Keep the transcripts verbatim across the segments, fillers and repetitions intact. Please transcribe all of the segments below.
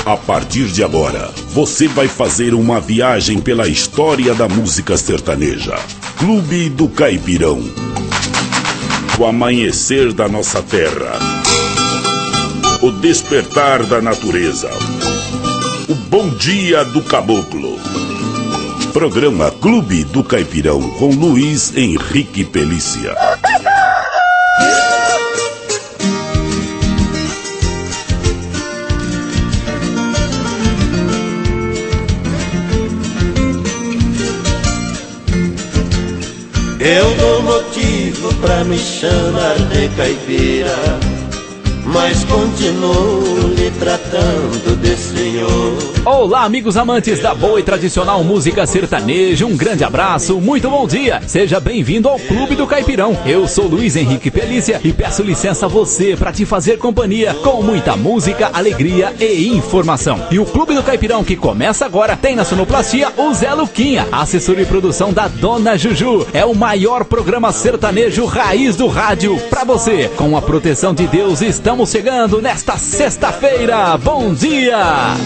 A partir de agora, você vai fazer uma viagem pela história da música sertaneja. Clube do Caipirão. O amanhecer da nossa terra. O despertar da natureza. O bom dia do caboclo. Programa Clube do Caipirão com Luiz Henrique Pelícia. Eu dou motivo pra me chamar de caipira, mas continuo lhe tratando de senhor. Olá, amigos amantes da boa e tradicional música sertaneja, um grande abraço, muito bom dia. Seja bem-vindo ao Clube do Caipirão. Eu sou Luiz Henrique Pelícia e peço licença a você para te fazer companhia com muita música, alegria e informação. E o Clube do Caipirão que começa agora tem na sonoplastia o Zé Luquinha, assessor de produção da Dona Juju. É o maior programa sertanejo raiz do rádio pra você. Com a proteção de Deus, estamos chegando nesta sexta-feira. Bom dia!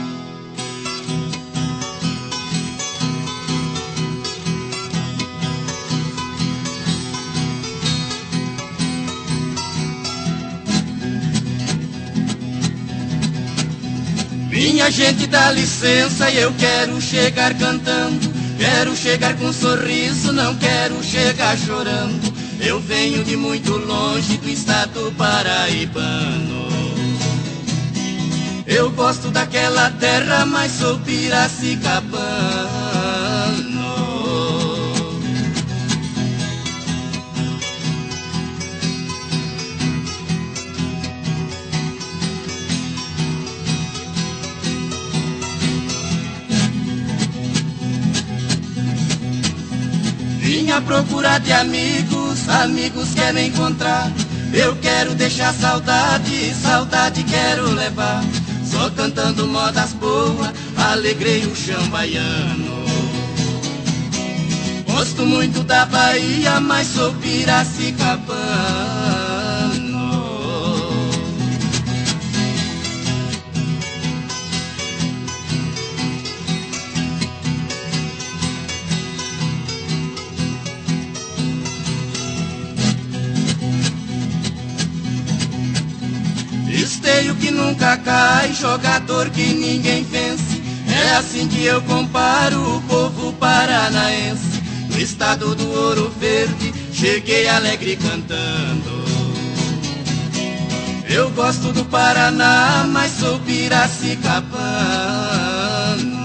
Minha gente, dá licença, eu quero chegar cantando, quero chegar com um sorriso, não quero chegar chorando. Eu venho de muito longe do estado paraibano. Eu gosto daquela terra, mas sou piracicabano. Vim à procura de amigos, amigos querem encontrar. Eu quero deixar saudade, saudade quero levar. Só cantando modas boas, alegrei o chão baiano. Gosto muito da Bahia, mas sou piracicabano. Esteio que nunca cai, jogador que ninguém vence. É assim que eu comparo o povo paranaense. No estado do Ouro Verde, cheguei alegre cantando. Eu gosto do Paraná, mas sou piracicabano.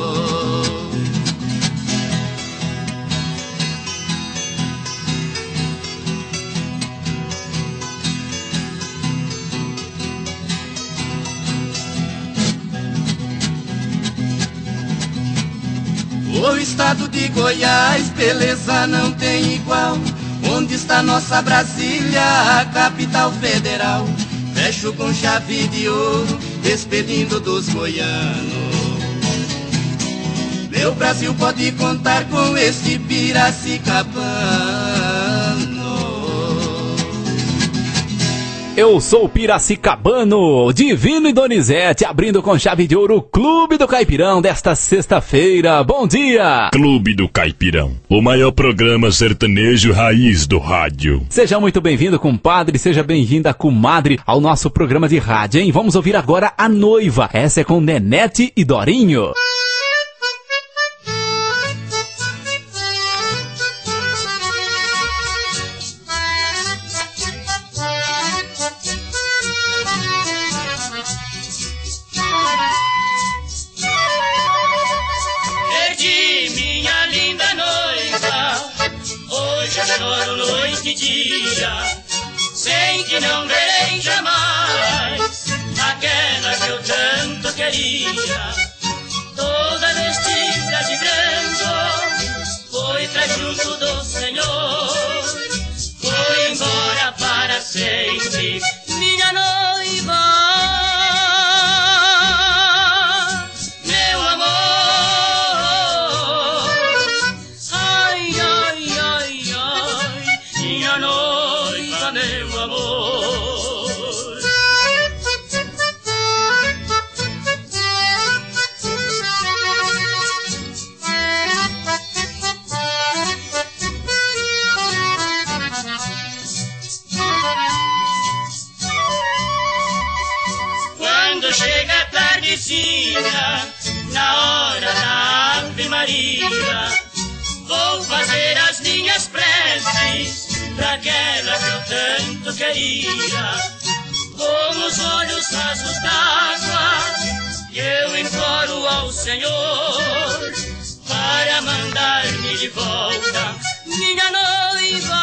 O estado de Goiás, beleza não tem igual. Onde está nossa Brasília, a capital federal? Fecho com chave de ouro, despedindo dos goianos. Meu Brasil pode contar com este piracicabano. Eu sou o Piracicabano, Divino e Donizete, abrindo com chave de ouro o Clube do Caipirão desta sexta-feira. Bom dia! Clube do Caipirão, o maior programa sertanejo raiz do rádio. Seja muito bem-vindo, compadre, seja bem-vinda, comadre, ao nosso programa de rádio, hein? Vamos ouvir agora A Noiva. Essa é com Nenete e Dorinho. Sei que não verei jamais aquela que eu tanto queria. Toda vestida de branco foi pra junto do Senhor. Foi embora para sempre, minha noiva, meu amor. Ai, ai, ai, ai, minha noiva, meu amor. vou fazer as minhas preces pra aquela que eu tanto queria. Com os olhos rasos d'água, eu imploro ao Senhor para mandar-me de volta minha noiva,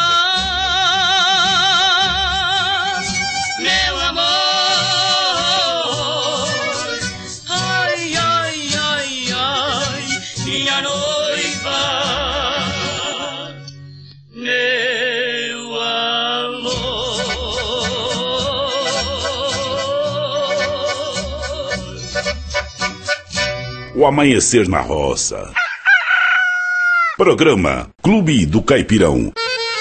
meu amor. Ai, ai, ai, ai, minha noiva, meu amor. O Amanhecer na Roça. Programa Clube do Caipirão.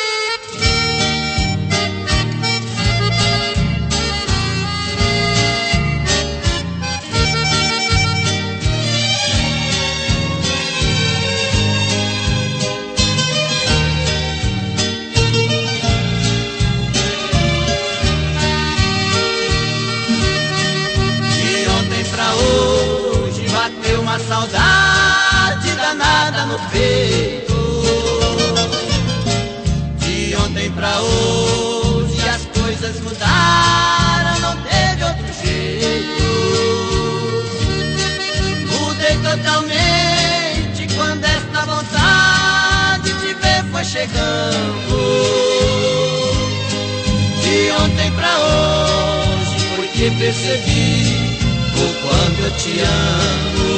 De ontem pra hoje bateu uma saudade danada no peito. De ontem pra hoje as coisas mudaram, não teve outro jeito. Mudei totalmente quando esta vontade de ver foi chegando. De ontem pra hoje foi que percebi o quanto eu te amo.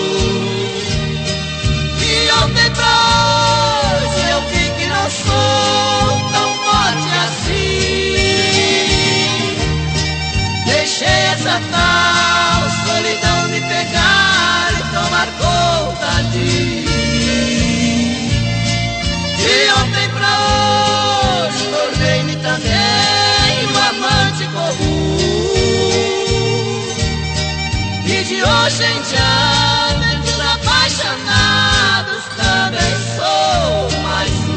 De ontem pra hoje eu vi que não sou tão forte assim. Deixei essa tal solidão me pegar e tomar conta de mim. De ontem pra hoje tornei-me também um amante comum. E de hoje em diante os apaixonados também sou mais um.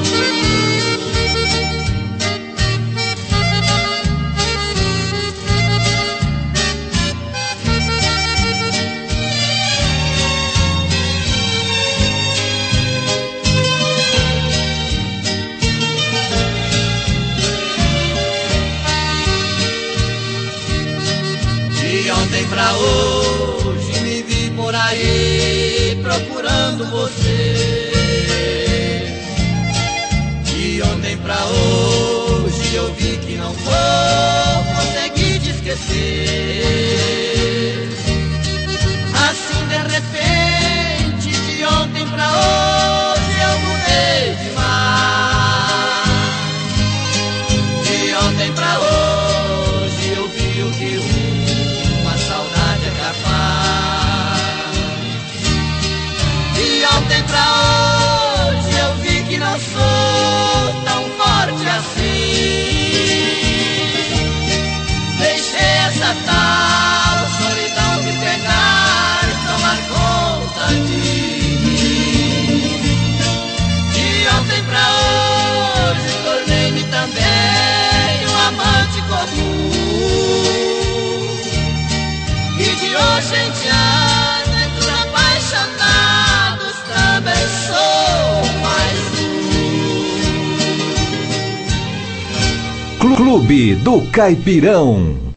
De ontem pra hoje me vi por aí procurando você. De ontem pra hoje eu vi que não vou conseguir te esquecer. Assim de repente, de ontem pra hoje eu mudei demais. De ontem pra hoje eu vi o que uma saudade é capaz. De ontem pra hoje eu vi que não sou tão forte assim. Deixei essa tal solidão me pegar e tomar conta de mim. De ontem pra hoje tornei-me também um amante comum. E de hoje em diante entre os apaixonados também sou mais um. Clube do Caipirão.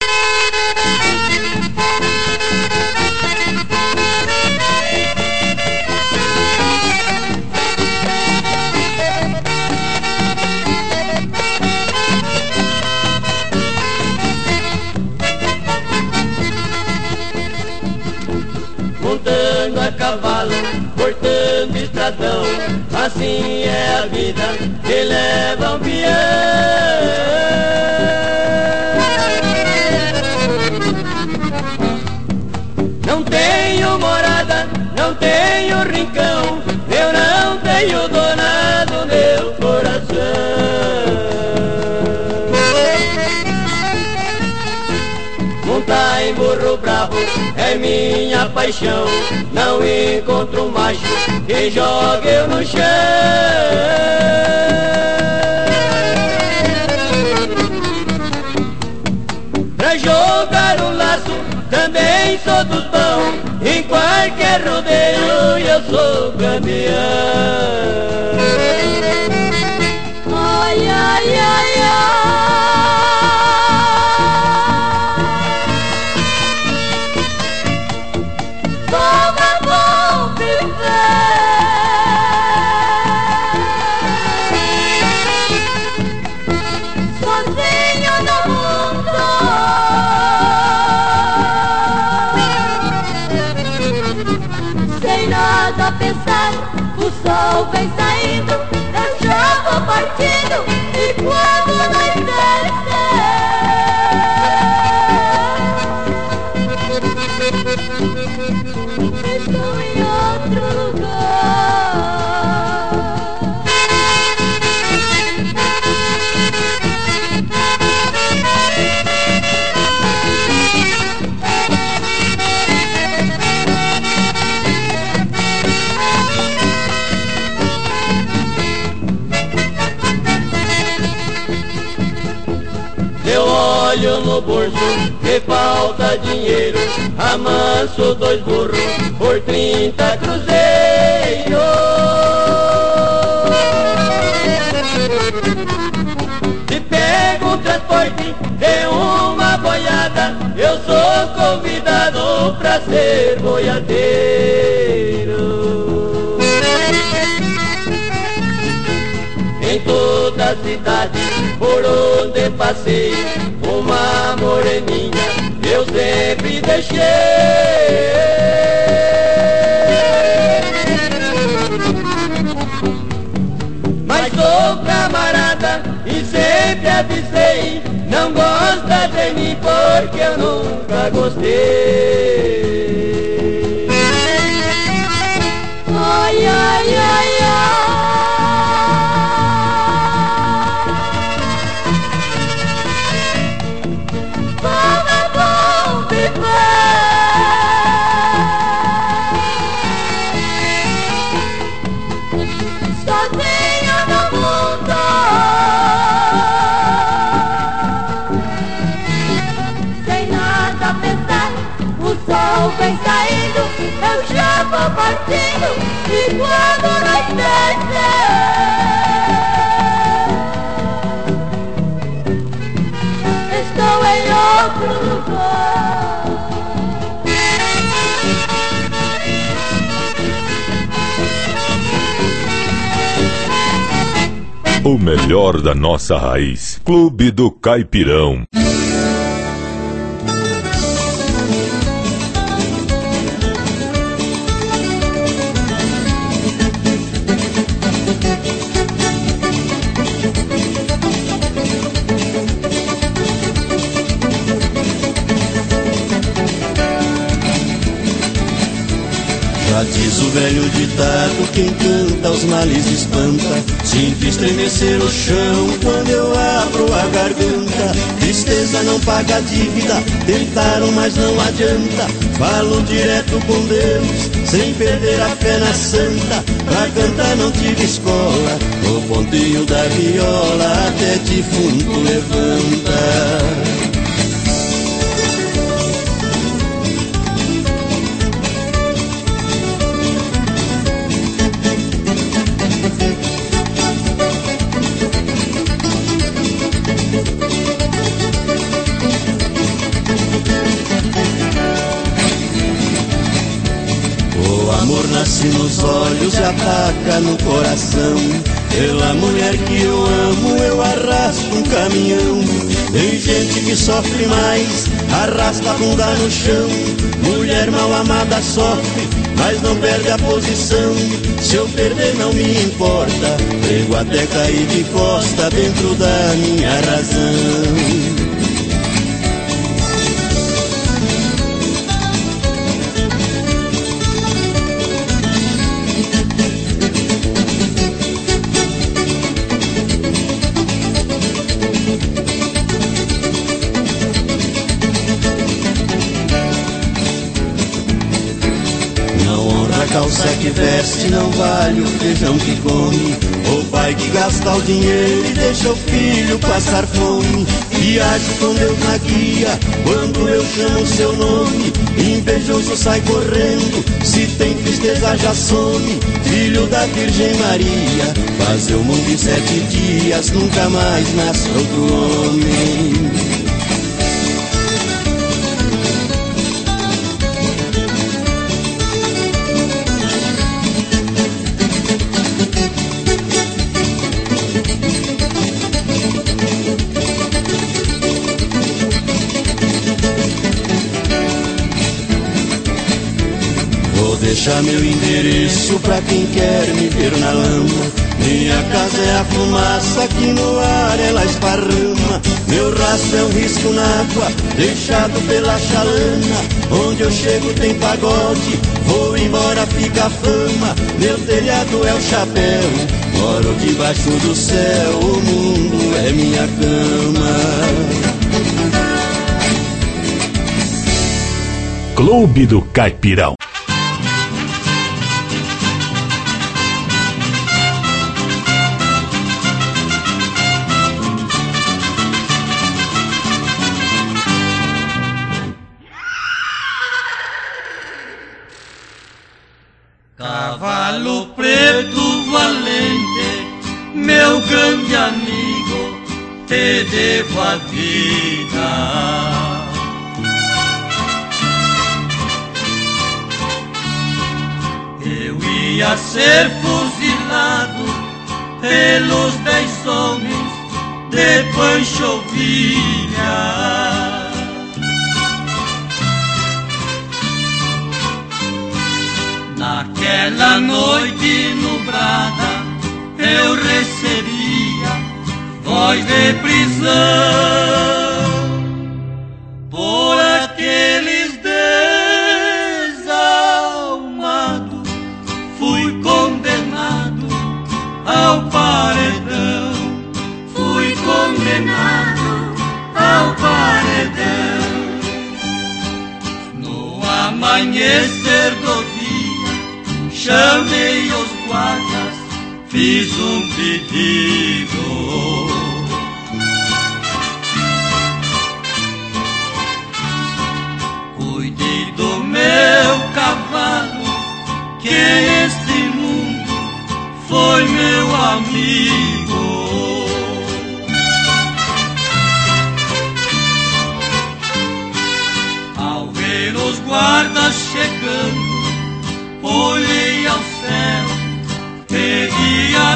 Montando a cavalo, cortando estradão, assim é a vida que leva um peão. Não tenho morada, não tenho rincão, eu não tenho dona do meu coração. Montar em burro bravo é minha paixão, não encontro um macho que jogue eu no chão. Pra jogar um laço também sou dos bons, em qualquer rodeio eu sou campeão. sol vem saindo, eu já vou partindo. E quando nós descer, estou em outro lugar. Eu olho no bolso, que falta dinheiro, amanso dois burros por trinta cruzeiros. Se pego o transporte de uma boiada, eu sou convidado pra ser boiadeiro. Em toda a cidade por onde passei, uma moreninha eu sempre deixei. Mas sou camarada e sempre avisei, não gosta de mim porque eu nunca gostei. Ai, ai, ai, ai. Sozinha no mundo, sem nada a pensar, o sol vem saindo, eu já vou partindo. E quando nós descer, estou em outro lugar. O melhor da nossa raiz. Clube do Caipirão. Já diz o velho ditado, quem canta os males espanta. Sinto estremecer o chão quando eu abro a garganta. Tristeza não paga a dívida, tentaram mas não adianta. Falo direto com Deus, sem perder a fé na santa. Pra cantar não tive escola, o ponteio da viola até defunto levanta. Nasce nos olhos e ataca no coração. Pela mulher que eu amo eu arrasto um caminhão. Tem gente que sofre mais, arrasta a bunda no chão. Mulher mal amada sofre, mas não perde a posição. Se eu perder não me importa, prego até cair de costa dentro da minha razão. Calça que veste não vale o feijão que come. O pai que gasta o dinheiro e deixa o filho passar fome. Viajo com Deus na guia quando eu chamo seu nome. Invejoso sai correndo, se tem tristeza já some. Filho da Virgem Maria, fazer o mundo em sete dias, nunca mais nasce outro homem. deixa meu endereço pra quem quer me ver na lama. Minha casa é a fumaça que no ar ela esparrama. Meu rastro é um risco na água, deixado pela chalana. Onde eu chego tem pagode, vou embora fica a fama. Meu telhado é o chapéu, moro debaixo do céu. O mundo é minha cama. Clube do Caipirão. Cavalo preto valente, meu grande amigo, te devo a vida. Eu ia ser fuzilado pelos dez homens de Pancho Villa. Naquela noite nublada eu receberia voz de prisão por aqueles desalmados. Fui condenado ao paredão, fui condenado ao paredão. No amanhecer do chamei os guardas, fiz um pedido. Cuide do meu cavalo, que este mundo foi meu amigo. Ao ver os guardas chegando, olhei ao céu, pedi a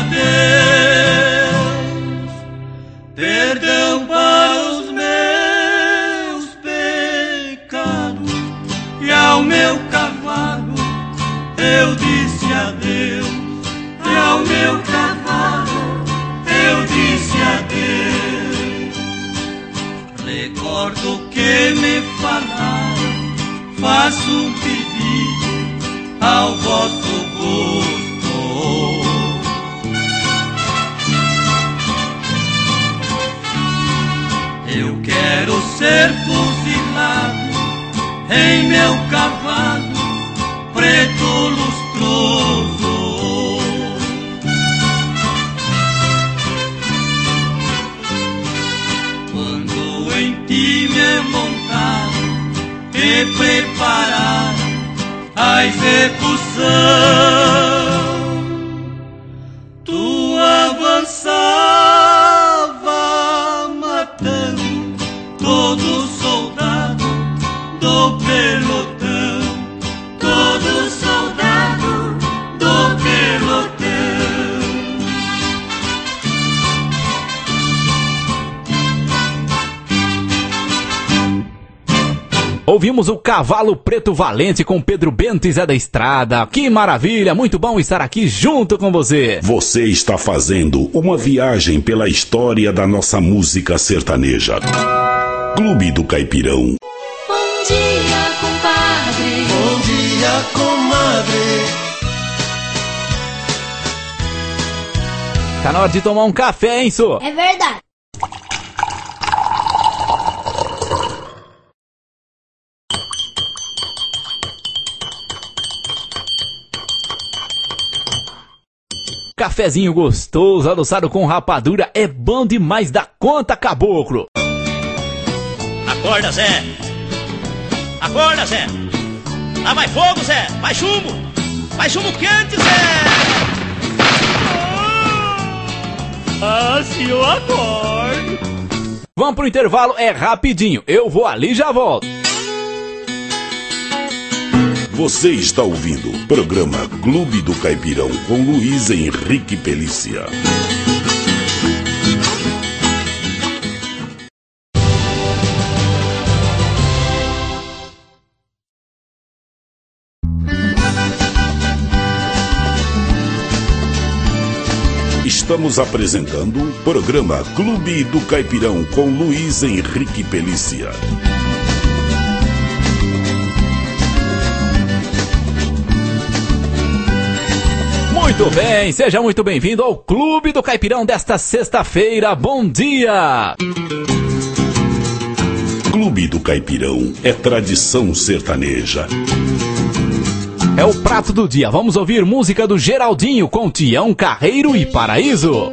Deus perdão para os meus pecados, e ao meu cavalo eu disse adeus, e ao meu cavalo eu disse adeus. Recordo que me falaram, faço um pedido ao vosso gosto. Eu quero ser fuzilado em meu cavalo preto lustroso. Quando em ti me montaram e prepararam a execução, tu avançava matando todo soldado do pelotão, todo soldado do pelotão. Ouvimos o Cavalo Preto Valente com Pedro Bento e Zé da Estrada. Que maravilha, muito bom estar aqui junto com você. Você está fazendo uma viagem pela história da nossa música sertaneja. Clube do Caipirão. Bom dia, compadre. Bom dia, comadre. Tá na hora de tomar um café, hein, Sô? É verdade. Cafezinho gostoso, adoçado com rapadura, é bom demais da conta, caboclo. Acorda, Zé! Acorda, Zé! Lá vai fogo, Zé! Vai chumbo! Vai chumbo quente, Zé! Ah, se eu acordo! Vamos pro intervalo, é rapidinho. Eu vou ali e já volto. Você está ouvindo o programa Clube do Caipirão com Luiz Henrique Pelícia. Estamos apresentando o programa Clube do Caipirão com Luiz Henrique Pelícia. Muito bem, seja muito bem-vindo ao Clube do Caipirão desta sexta-feira. Bom dia! Clube do Caipirão é tradição sertaneja. É o prato do dia. Vamos ouvir música do Geraldinho com Tião Carreiro e Paraíso.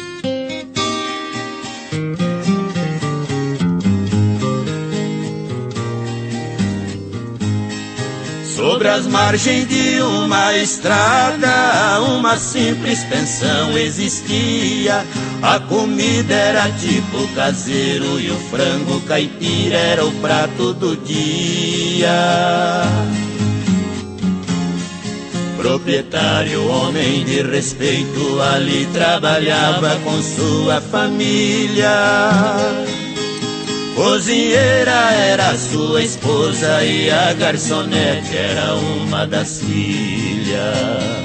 Sobre as margens de uma estrada, uma simples pensão existia. A comida era tipo caseiro e o frango caipira era o prato do dia. Proprietário, homem de respeito, ali trabalhava com sua família. Cozinheira era sua esposa e a garçonete era uma das filhas.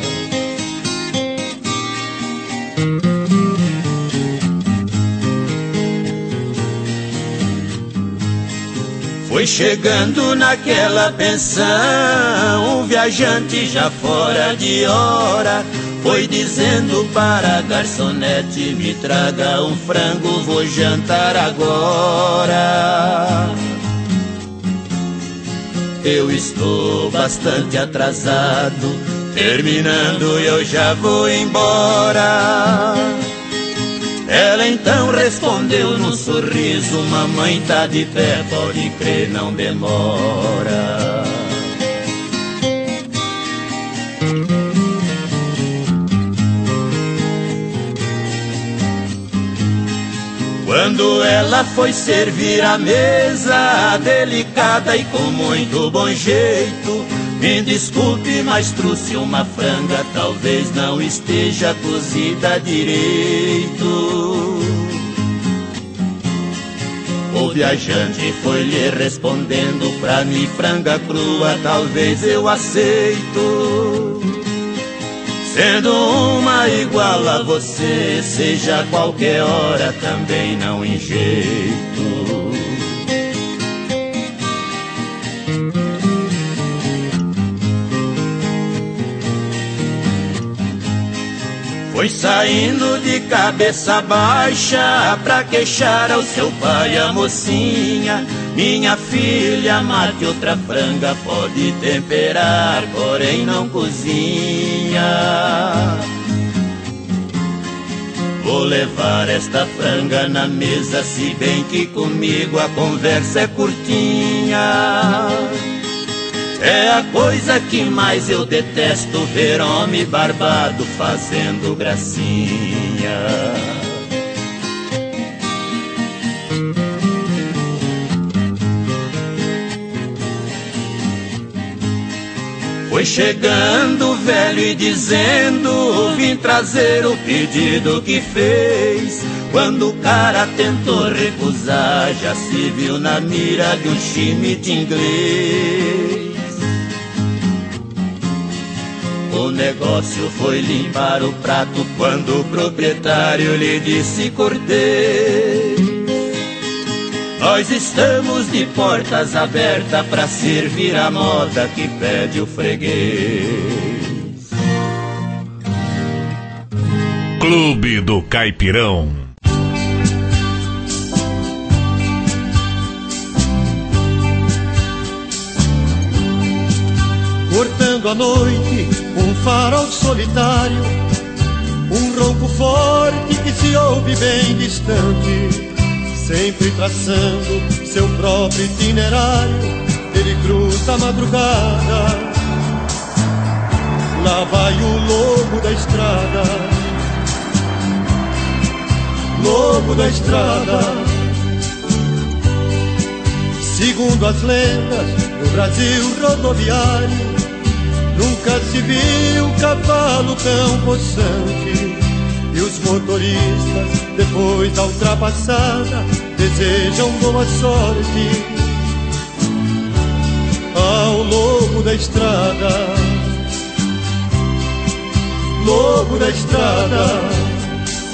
Foi chegando naquela pensão um viajante já fora de hora. Foi dizendo para a garçonete: me traga um frango, vou jantar agora. Eu estou bastante atrasado, terminando eu já vou embora. Ela então respondeu num sorriso: mamãe tá de pé, pode crer, não demora. Quando ela foi servir a mesa, delicada e com muito bom jeito: me desculpe, mas trouxe uma franga, talvez não esteja cozida direito. O viajante foi lhe respondendo: pra mim franga crua talvez eu aceito. Sendo uma igual a você, seja qualquer hora também não em jeito. Foi saindo de cabeça baixa pra queixar ao seu pai a mocinha: minha filha, mate outra franga, pode temperar, porém não cozinha. Vou levar esta franga na mesa, se bem que comigo a conversa é curtinha. É a coisa que mais eu detesto, ver homem barbado fazendo gracinha. Foi chegando o velho e dizendo: vim trazer o pedido que fez. Quando o cara tentou recusar, já se viu na mira de um chimite inglês. O negócio foi limpar o prato quando o proprietário lhe disse: cortês, nós estamos de portas abertas pra servir a moda que pede o freguês. Clube do Caipirão. Cortando a noite, um farol solitário, um ronco forte que se ouve bem distante. Sempre traçando seu próprio itinerário, ele cruza a madrugada. Lá vai o lobo da estrada, lobo da estrada. Segundo as lendas, no Brasil rodoviário nunca se viu cavalo tão possante. E os motoristas, depois da ultrapassada, desejam boa sorte ao lobo da estrada, lobo da estrada.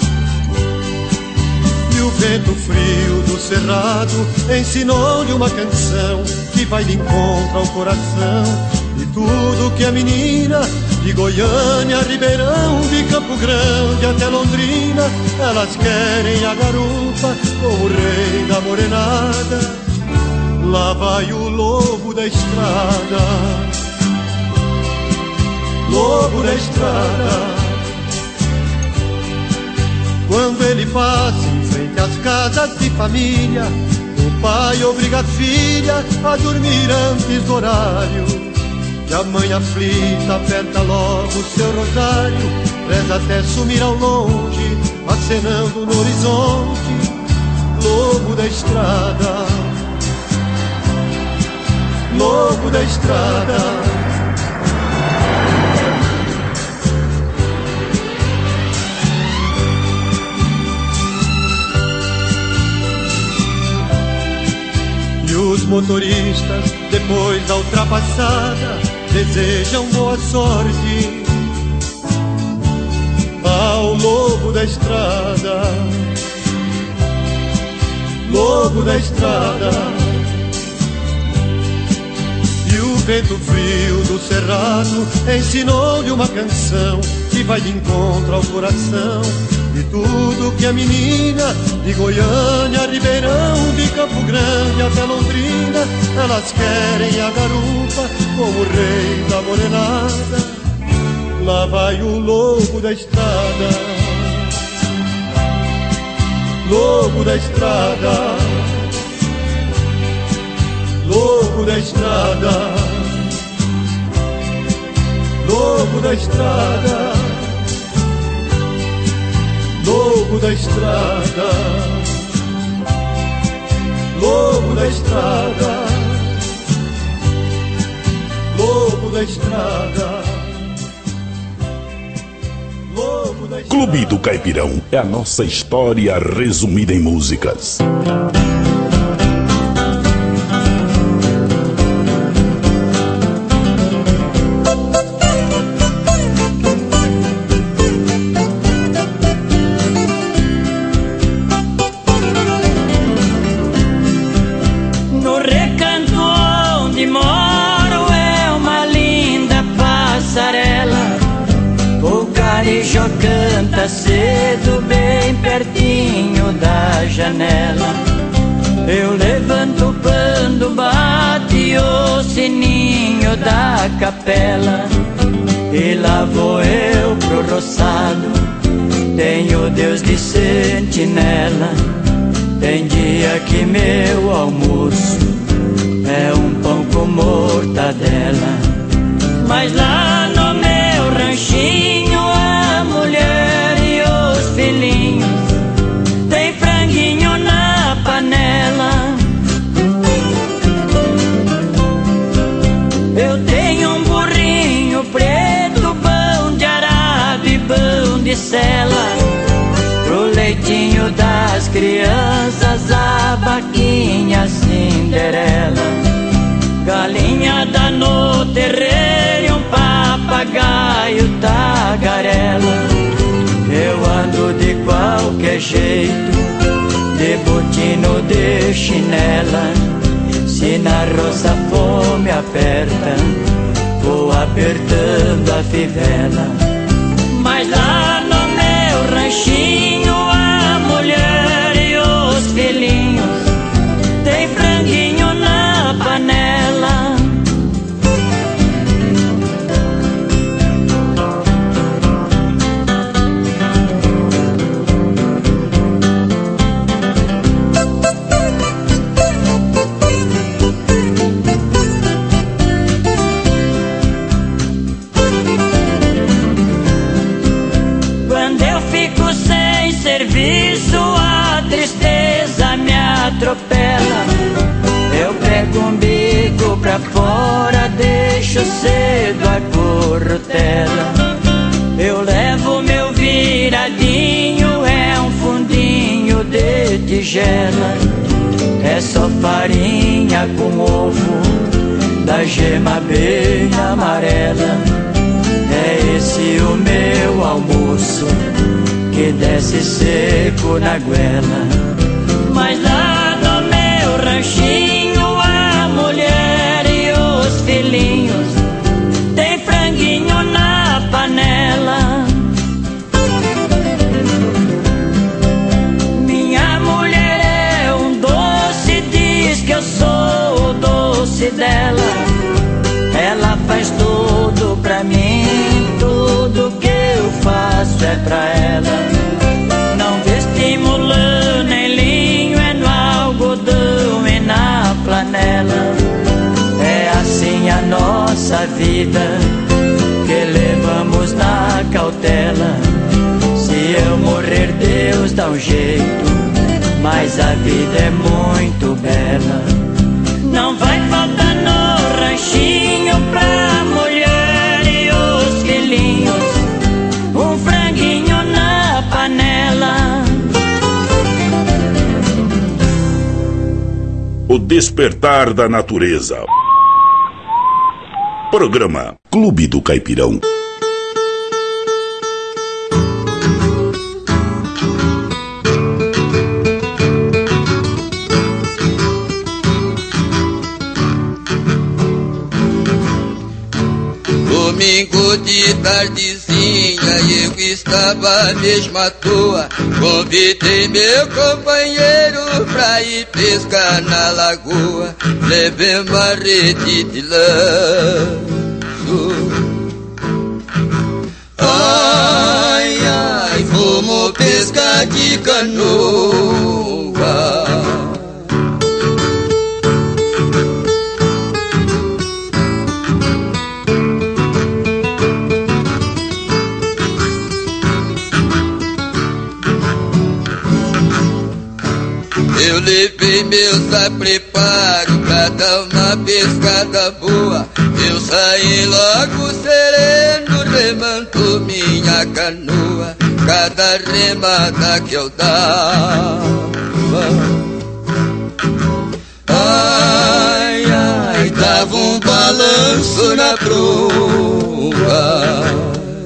vento frio do cerrado ensinou-lhe uma canção que vai de encontro ao coração. E tudo que a menina de Goiânia, Ribeirão, de Campo Grande até Londrina, elas querem a garupa com o rei da morenada. Lá vai o lobo da estrada, lobo da estrada. Quando ele passa em frente às casas de família, o pai obriga a filha a dormir antes do horário. E a mãe aflita aperta logo o seu rosário, reza até sumir ao longe, acenando no horizonte. Lobo da estrada, lobo da estrada. E os motoristas, depois da ultrapassada, desejam boa sorte ao lobo da estrada, lobo da estrada. E o vento frio do cerrado ensinou-lhe uma canção que vai de encontro ao coração. E tudo que a menina de Goiânia, Ribeirão, de Campo Grande até Londrina, elas querem a garupa com o rei da morenada. Lá vai o lobo da estrada, lobo da estrada, lobo da estrada, lobo da estrada, lobo da estrada, lobo da estrada, lobo da estrada, lobo da estrada. Clube do Caipirão é a nossa história resumida em músicas. Canta cedo bem pertinho da janela. Eu levanto quando bate o sininho da capela. E lá vou eu pro roçado, tenho Deus de sentinela. Tem dia que meu almoço é um pão com mortadela. Mas lá no meu ranchinho a mulher e os filhinhos tem franguinho na panela. Eu tenho um burrinho preto, pão de arado e pão de sela. Pro leitinho das crianças a vaquinha Cinderela. Galinhada no terreiro e um papagaio tagarela. Eu ando de qualquer jeito, de botino de chinela. Se na roça a fome aperta, vou apertando a fivela. Mas lá no meu ranchinho a mulher e os filhinhos tem franguinho na panela. Quando eu fico sem serviço, a tristeza me atropela. Eu pego um bico pra fora, deixo cedo a corrutela. Eu levo meu viradinho, é um fundinho de tigela. É só farinha com ovo, da gema bem amarela. É esse o meu almoço, que desce seco na goela. Mas lá no meu ranchinho a mulher e os filhinhos tem franguinho na panela. Minha mulher é um doce, diz que eu sou o doce dela. Ela faz tudo pra mim, tudo que eu faço é pra ela. Não vestimos lã nem linho, é no algodão e na flanela. É assim a nossa vida, que levamos na cautela. Se eu morrer, Deus dá um jeito, mas a vida é muito bela. Não vai faltar no ranchinho pra mulher e os filhinhos um franguinho na panela. O despertar da natureza. Programa Clube do Caipirão. Domingo de tardezinha eu estava mesmo à toa. Convidei meu companheiro pra ir pescar na lagoa. Levei uma rede de lanço. Ai, ai, fomos pescar de canoa. Eu levei meus a preparo pra dar uma pescada boa. Eu saí logo sereno, remando minha canoa. Cada remada que eu dava, ai, ai, dava um balanço na proa.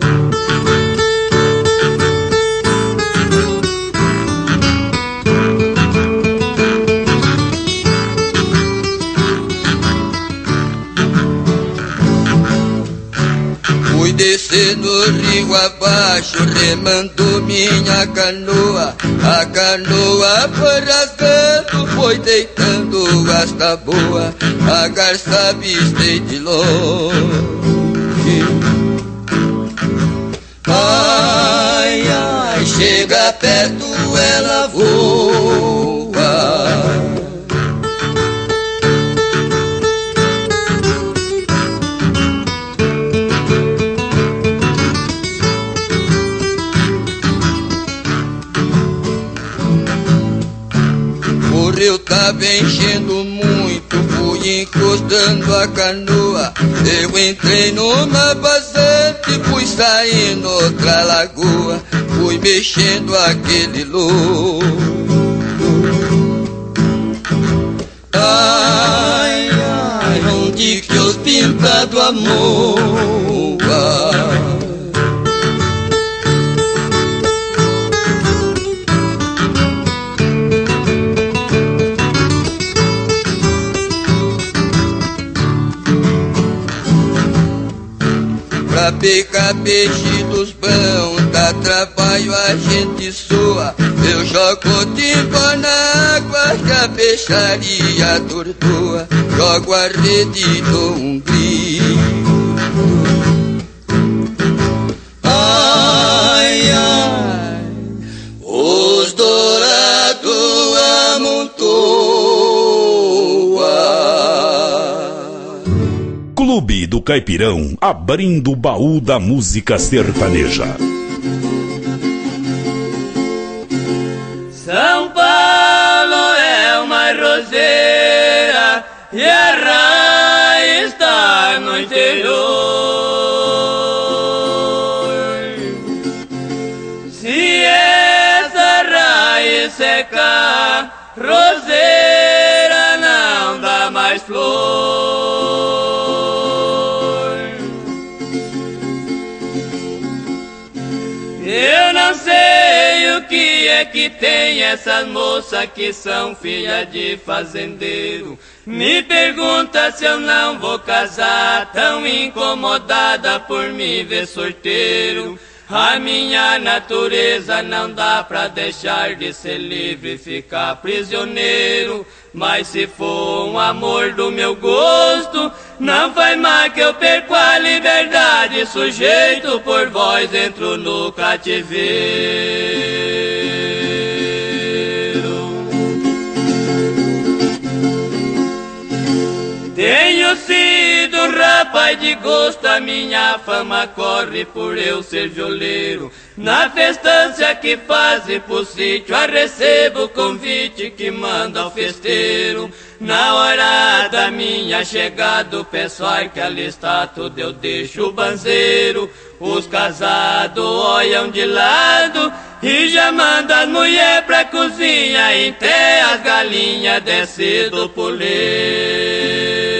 Descer no rio abaixo, remando minha canoa. A canoa foi rasgando, foi deitando as taboas. A garça avistei de longe. Ai, ai, chega perto, ela voa. O rio tava enchendo muito, fui encostando a canoa. Eu entrei numa vazante, fui sair noutra lagoa. Fui mexendo aquele lodo. Ai, ai, onde que os pintados amor? Pra pegar peixe dos bons, dá trabalho, a gente soa. Eu jogo timba na água, que a peixaria atordoa. Jogo a rede e dou um grito. Ai, ai, os dourados amontoa. Clube do Caipirão, abrindo o baú da música sertaneja. São Paulo é uma roseira e a raiz está no interior. Se essa raiz secar, roseira não dá mais flor. Eu não sei o que é é que tem essas moças que são filha de fazendeiro? Me pergunta se eu não vou casar, tão incomodada por me ver sorteiro. A minha natureza não dá pra deixar de ser livre e ficar prisioneiro. Mas se for um amor do meu gosto, não faz mal que eu perco a liberdade. Sujeito por vós entro no cativeiro. Tenho sido um rapaz de gosto, a minha fama corre por eu ser violeiro. Na festança que fazem pro sítio, eu recebo o convite que manda ao festeiro. Na hora da minha chegada, o pessoal que ali está tudo eu deixo o banzeiro. Os casados olham de lado e já mandam as mulheres pra cozinha, e até as galinhas descem do poleiro.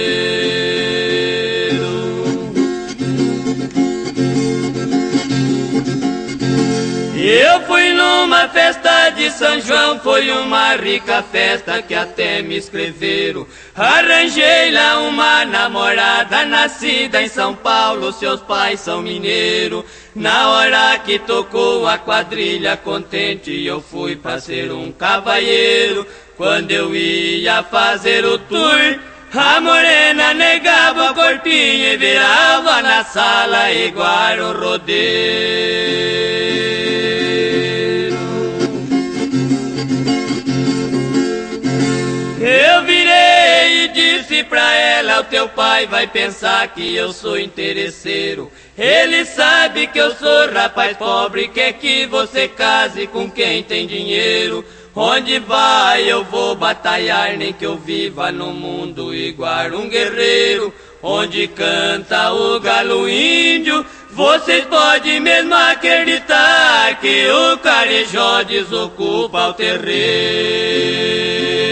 Eu fui numa festa de São João, foi uma rica festa que até me escreveram. Arranjei lá uma namorada nascida em São Paulo, seus pais são mineiros. Na hora que tocou a quadrilha contente, eu fui pra ser um cavalheiro. Quando eu ia fazer o tour, a morena negava o corpinho e virava na sala igual um rodeiro. Eu virei e disse pra ela, o teu pai vai pensar que eu sou interesseiro. Ele sabe que eu sou rapaz pobre, quer que você case com quem tem dinheiro. Onde vai eu vou batalhar, nem que eu viva no mundo igual um guerreiro. Onde canta o galo índio, vocês podem mesmo acreditar que o carijó desocupa o terreiro.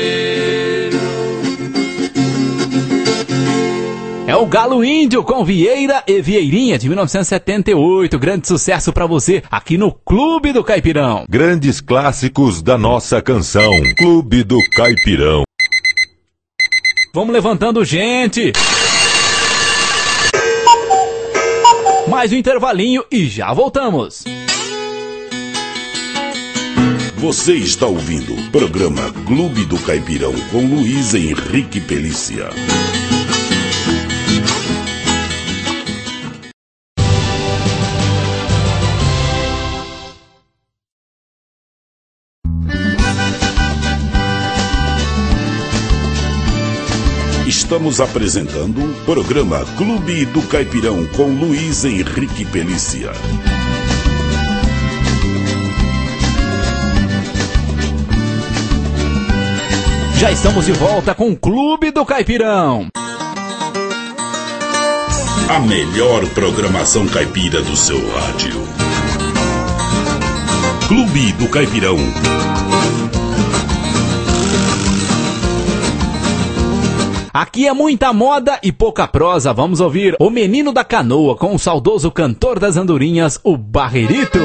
É o Galo Índio com Vieira e Vieirinha de mil novecentos e setenta e oito. Grande sucesso pra você aqui no Clube do Caipirão. Grandes clássicos da nossa canção. Clube do Caipirão. Vamos levantando, gente. Mais um intervalinho e já voltamos. Você está ouvindo o programa Clube do Caipirão com Luiz Henrique Pelícia. Estamos apresentando o programa Clube do Caipirão com Luiz Henrique Pelícia. Já estamos de volta com o Clube do Caipirão. A melhor programação caipira do seu rádio. Clube do Caipirão. Aqui é muita moda e pouca prosa. Vamos ouvir O Menino da Canoa com o saudoso cantor das andorinhas, o Barreirito.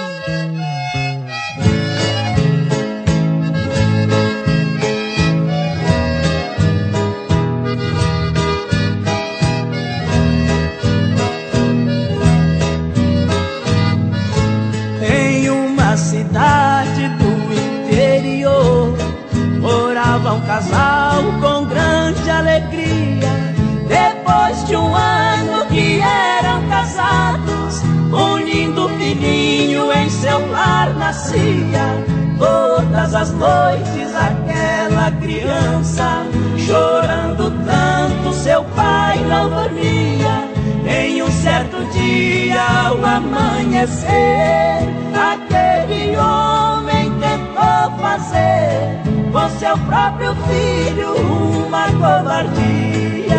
Em uma cidade do interior morava um casal com grande alegria. Depois de um ano que eram casados, um lindo filhinho em seu lar nascia. Todas as noites aquela criança, chorando tanto, seu pai não dormia. Em um certo dia, ao amanhecer, aquele homem tentou fazer com seu próprio filho uma covardia.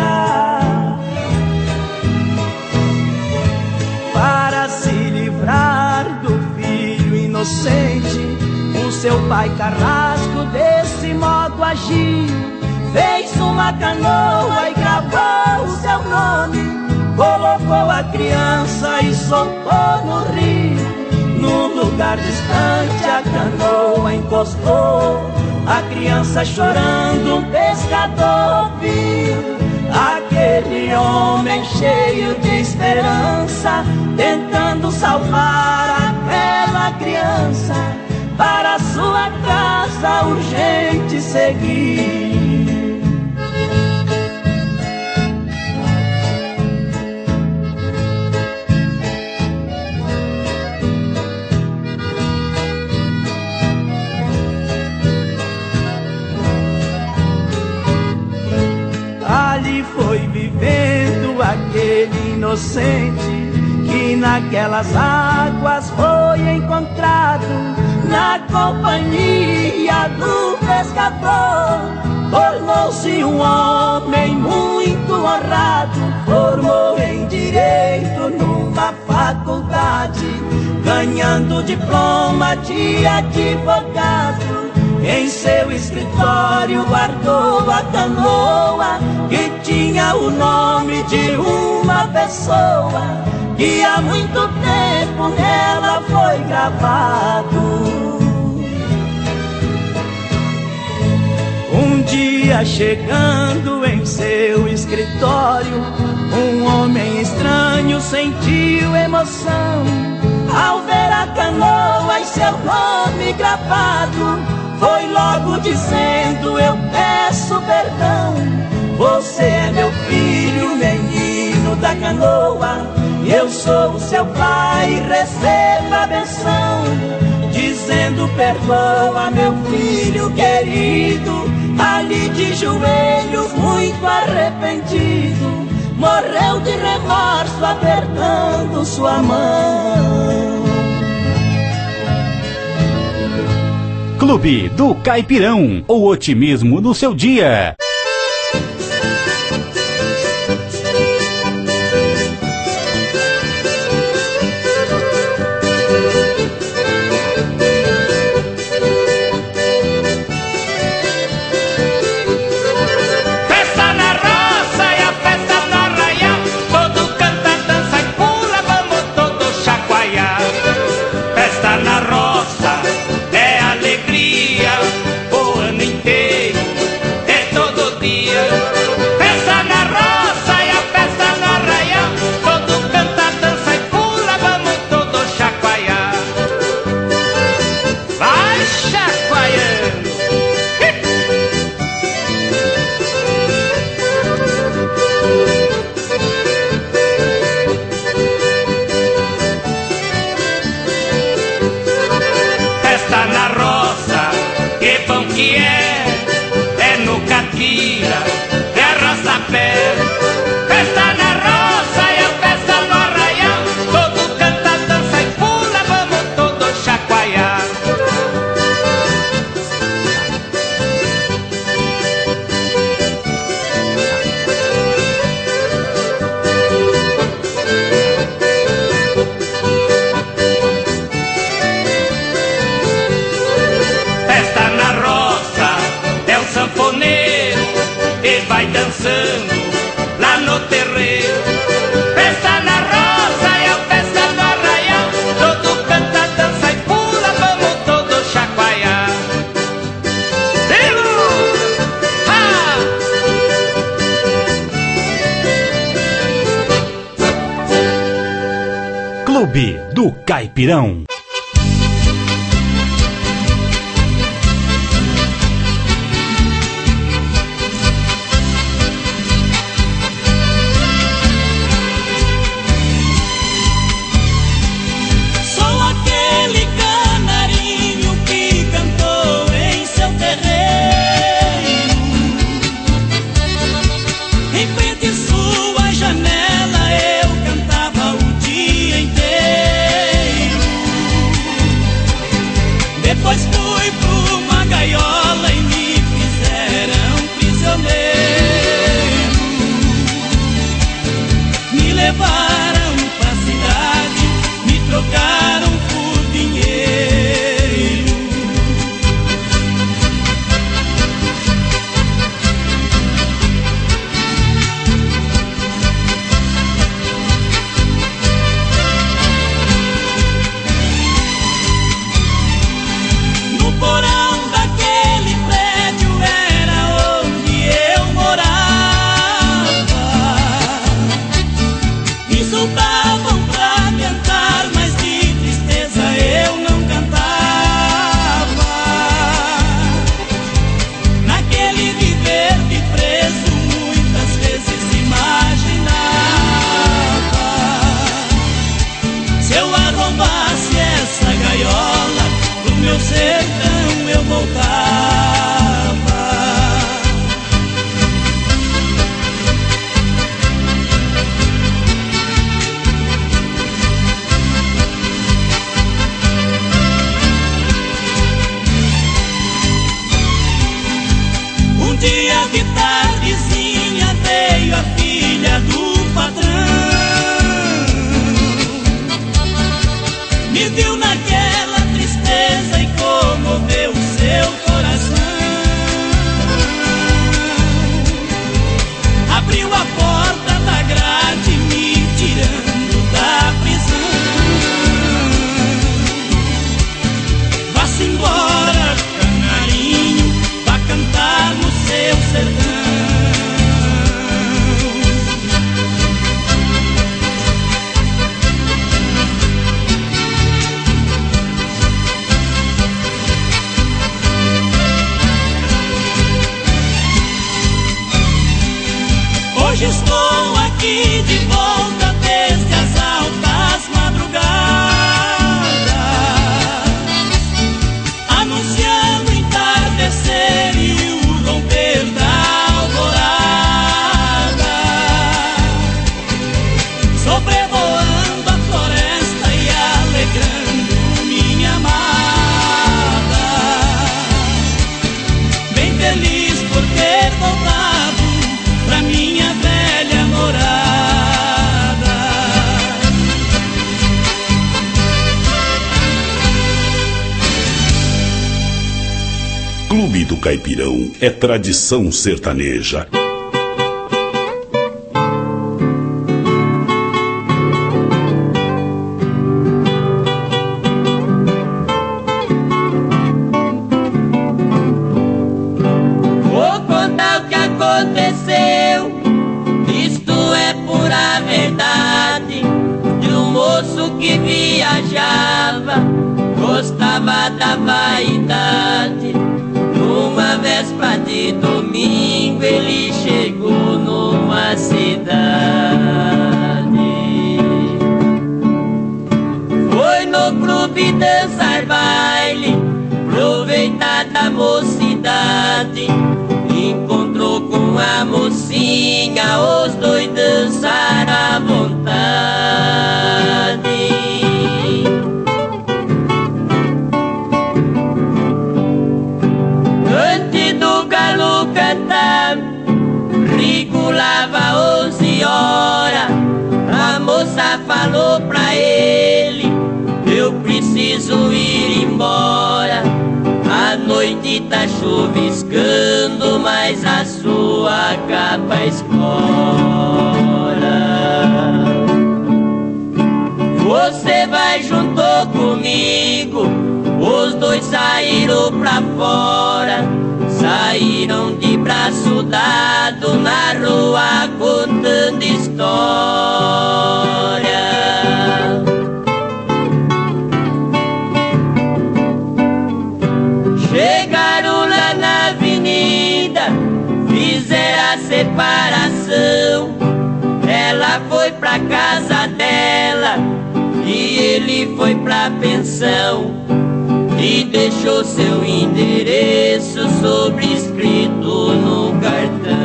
Para se livrar do filho inocente, o seu pai carrasco desse modo agiu. Fez uma canoa e gravou o seu nome, colocou a criança e soltou no rio. Num lugar distante a canoa encostou, a criança chorando, um pescador viu aquele homem cheio de esperança, tentando salvar aquela criança para sua casa urgente seguir. Ali foi vivendo aquele inocente que naquelas águas foi encontrado, na companhia do pescador. Tornou-se um homem muito honrado, formou em direito numa faculdade, ganhando diploma de advogado. Em seu escritório guardou a canoa que tinha o nome de uma pessoa que há muito tempo nela foi gravado. Um dia chegando em seu escritório, um homem estranho sentiu emoção ao ver a canoa e seu nome gravado. Foi logo dizendo: eu peço perdão, você é meu filho, menino da canoa, eu sou o seu pai, receba a benção. Dizendo: perdoa, meu filho querido, ali de joelhos, muito arrependido, morreu de remorso apertando sua mão. Clube do Caipirão, o otimismo no seu dia. Clube do Caipirão. No porão sertão eu voltava. Um dia de tardezinha veio a filha do patrão, me viu naquela tristeza e comoveu seu coração. Abriu a porta da grade me tirando da prisão. Vá-se embora, canarinho, vá cantar no seu sertão. Hoje estou aqui de volta desde as altas madrugadas, anunciando o entardecer e o romper da alvorada, sobrevoando a floresta e alegrando minha amada, bem feliz por ter voltado pra minha velha morada. Clube do Caipirão é tradição sertaneja. Vou contar o que aconteceu, isto é pura verdade, de um moço que viajava, gostava da vaidade. Numa véspera de domingo ele chegou numa cidade, foi no clube dançar baile, aproveitar da mocidade. Encontrou com a mocinha, os dois dançaram à vontade. Antes do galo cantar, regulava onze horas. A moça falou pra ele: eu preciso ir embora. A noite tá chuviscando, mas a sua capa escora. Você vai junto comigo. Os dois saíram pra fora, saíram de braço dado na rua contando história. Chegaram lá na avenida, fizeram a separação. Ela foi pra casa dela e ele foi pra pensão, e deixou seu endereço sobrescrito no cartão.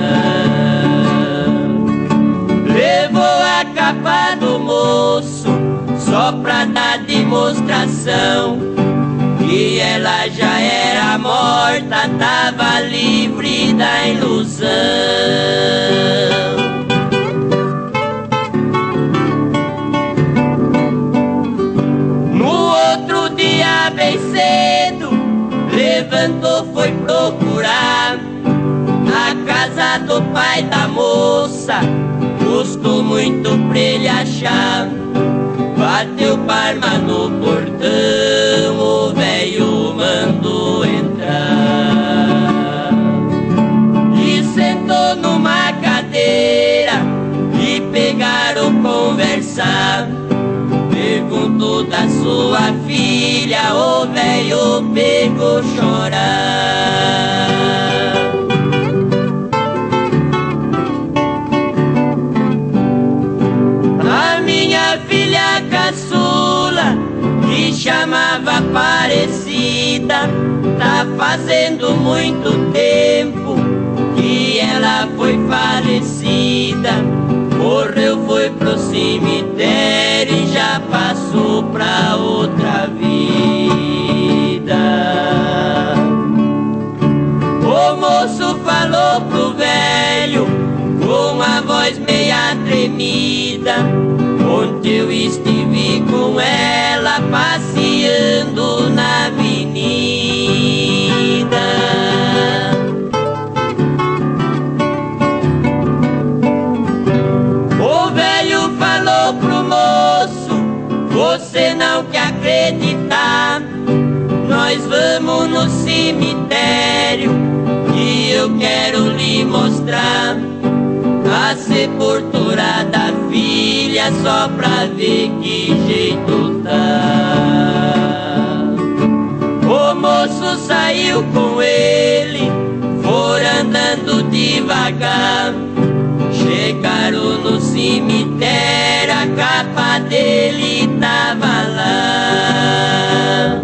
Levou a capa do moço só pra dar demonstração que ela já era morta, tava livre da ilusão. No outro dia bem cedo, levantou, foi procurar a casa do pai da moça, custou muito pra ele achar. Bateu palma no portão, o velho mandou entrar e sentou numa cadeira e pegaram conversar. Perguntou da sua filha, o velho pegou chorar. A minha filha caçula, que chamava Aparecida. Tá fazendo muito tempo que ela foi falecida. Morreu, foi pro cemitério e já passou pra outra vida. O moço falou pro velho com a voz meia tremida: ontem eu estive com ela passeando na avenida. O velho falou pro moço: você não quer acreditar, nós vamos no cemitério e eu quero lhe mostrar a sepultura da filha, só pra ver que jeito tá. O moço saiu com ele, foram andando devagar. Chegaram no cemitério, a capa dele tava lá.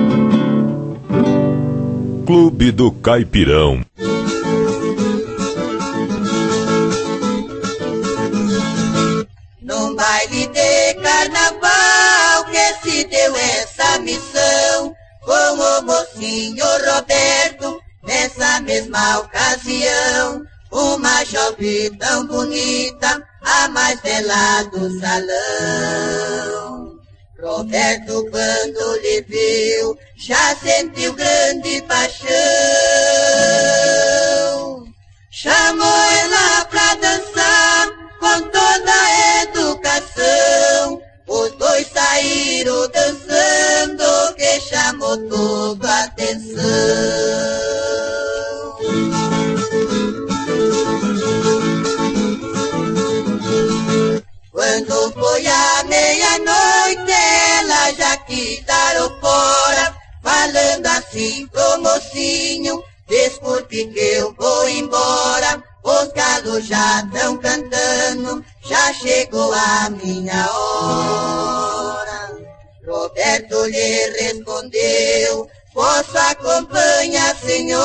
Clube do Caipirão. Num baile de carnaval que se deu essa missão com o mocinho Roberto, nessa mesma ocasião, uma jovem tão bonita, a mais bela do salão. Roberto, quando lhe viu, já sentiu grande paixão. Chamou ela pra dançar com toda a educação. Os dois saíram dançando, que chamou toda a atenção. Quando foi a meia-noite, ela já quis dar o fora, falando assim pro mocinho: desculpe que eu vou embora, os galos já estão cantando, já chegou a minha hora. Roberto lhe respondeu: posso acompanhar,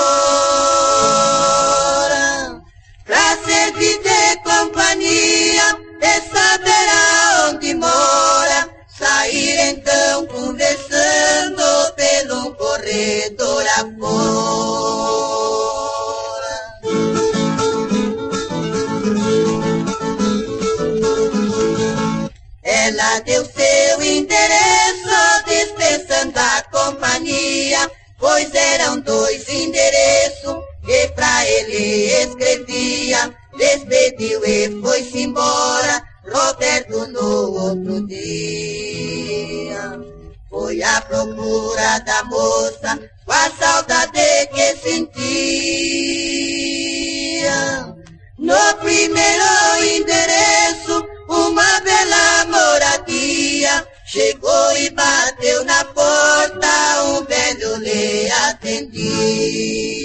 senhora, pra servir de companhia, de saber aonde mora. Sair então conversando pelo corredor afora. Ela deu seu endereço, dispensando a companhia, pois eram dois endereços que pra ele escrevia. Despediu e foi-se embora Roberto no outro dia. Foi à procura da moça, com a saudade que sentia. No primeiro endereço, uma bela moradia. Chegou e bateu na porta, um velho lhe atendia.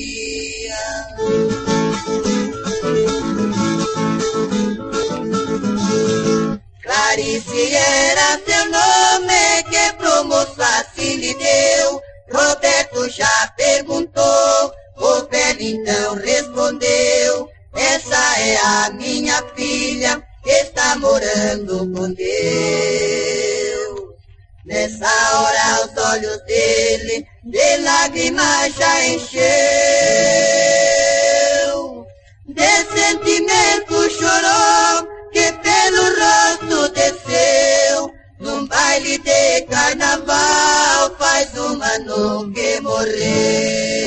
Clarice era seu nome, que pro moço assim lhe deu. Roberto já perguntou, o velho então respondeu: essa é a minha filha, que está morando com Deus. Nessa hora os olhos dele de lágrimas já encheu. De sentimento chorou, que pelo rosto desceu. Num baile de carnaval faz um ano que morreu.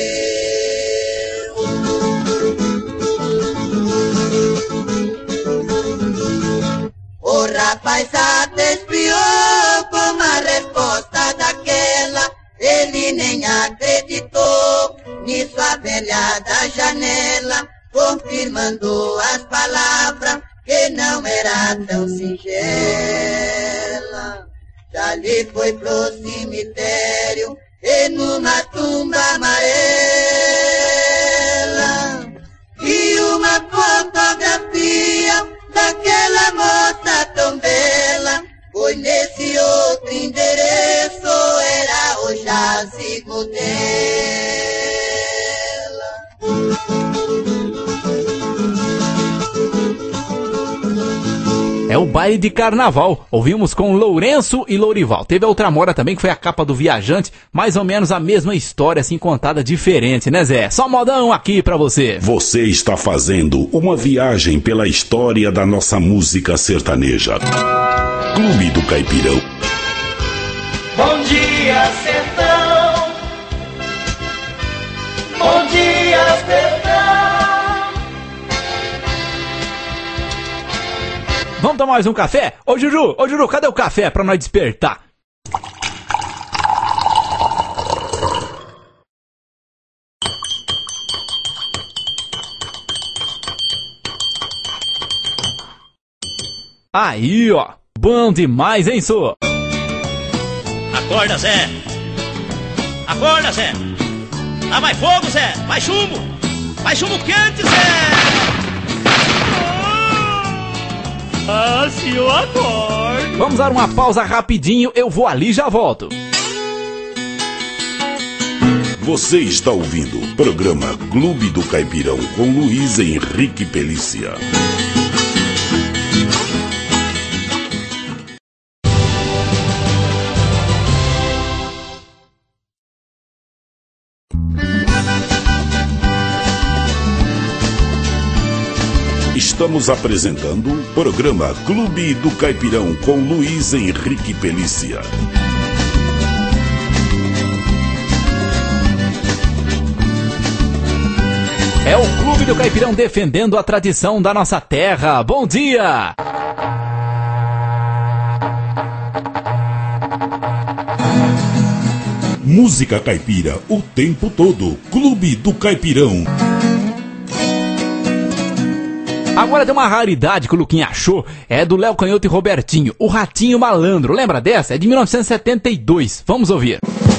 O rapaz até espiou com a resposta daquela. Ele nem acreditou nisso, a velha da janela, confirmando as palavras que não era tão singela. Dali foi pro cemitério e numa tumba amarela vi uma fotografia daquela moça tão bela. Foi nesse outro endereço, era É o baile de carnaval. Ouvimos com Lourenço e Lourival. Teve a outra mora também, que foi a capa do Viajante. Mais ou menos a mesma história, assim, contada diferente, né, Zé? Só modão aqui pra você. Você está fazendo uma viagem pela história da nossa música sertaneja. Clube do Caipirão. Bom dia, sertão. Bom dia, sertão. Vamos tomar mais um café? Ô Juju, ô Juju, cadê o café pra nós despertar? Aí, ó. Bom demais, hein, Sô? Acorda, Zé. Acorda, Zé. Lá vai fogo, Zé. Vai chumbo. Vai chumbo quente, Zé. Ah, se eu acordo. Vamos dar uma pausa rapidinho, eu vou ali e já volto. Você está ouvindo o programa Clube do Caipirão com Luiz Henrique Pelícia. Estamos apresentando o programa Clube do Caipirão com Luiz Henrique Pelícia. É o Clube do Caipirão defendendo a tradição da nossa terra. Bom dia! Música caipira o tempo todo. Clube do Caipirão. Agora tem uma raridade que o Luquinha achou, é do Léo Canhoto e Robertinho, o Ratinho Malandro. Lembra dessa? É de mil novecentos e setenta e dois. Vamos ouvir.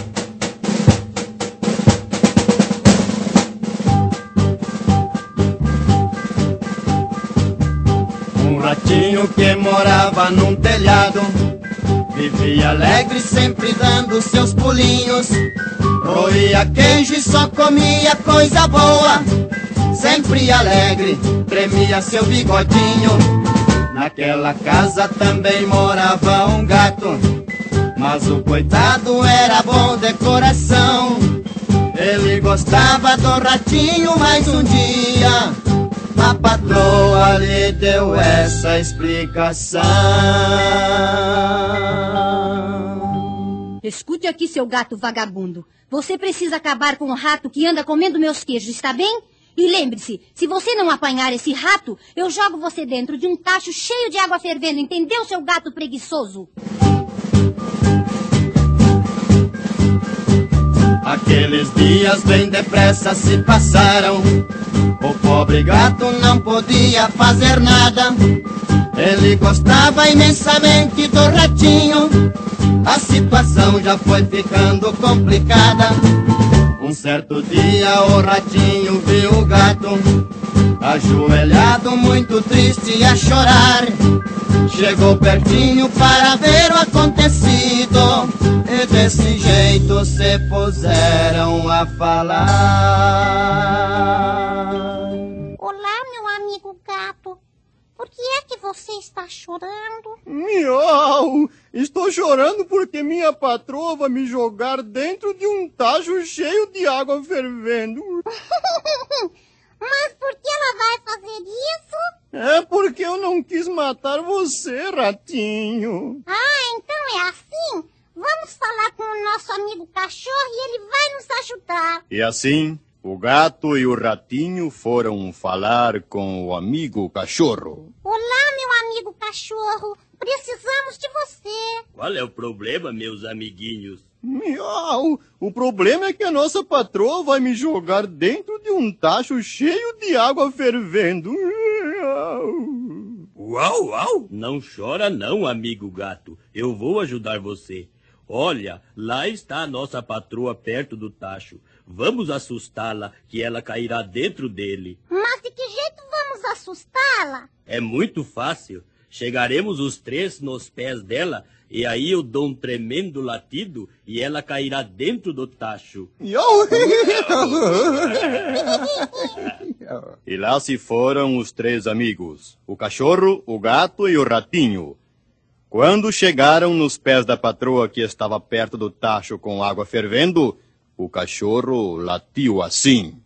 Um ratinho que morava num telhado, vivia alegre sempre dando seus pulinhos, roía queijo e só comia coisa boa. Sempre alegre, tremia seu bigodinho. Naquela casa também morava um gato, mas o coitado era bom de coração. Ele gostava do ratinho, mas um dia a patroa lhe deu essa explicação. Escute aqui, seu gato vagabundo. Você precisa acabar com o rato que anda comendo meus queijos, está bem? E lembre-se, se você não apanhar esse rato, eu jogo você dentro de um tacho cheio de água fervendo, entendeu, seu gato preguiçoso? Aqueles dias bem depressa se passaram. O pobre gato não podia fazer nada. Ele gostava imensamente do ratinho. A situação já foi ficando complicada. Um certo dia o ratinho viu o gato ajoelhado, muito triste a chorar. Chegou pertinho para ver o acontecido e desse jeito se puseram a falar. Olá, meu amigo gato. Por que é que você está chorando? Miau! Estou chorando porque minha patroa vai me jogar dentro de um tacho cheio de água fervendo. Mas por que ela vai fazer isso? É porque eu não quis matar você, ratinho. Ah, então é assim? Vamos falar com o nosso amigo cachorro e ele vai nos ajudar. E assim, o gato e o ratinho foram falar com o amigo cachorro. Olá, meu amigo cachorro. Precisamos de você. Qual é o problema, meus amiguinhos? Miau! O problema é que a nossa patroa vai me jogar dentro de um tacho cheio de água fervendo. Uau, uau! Não chora não, amigo gato. Eu vou ajudar você. Olha, lá está a nossa patroa perto do tacho. Vamos assustá-la, que ela cairá dentro dele. Mas de que jeito vamos assustá-la? É muito fácil. Chegaremos os três nos pés dela, e aí eu dou um tremendo latido e ela cairá dentro do tacho. E lá se foram os três amigos, o cachorro, o gato e o ratinho. Quando chegaram nos pés da patroa que estava perto do tacho com água fervendo, o cachorro latiu assim.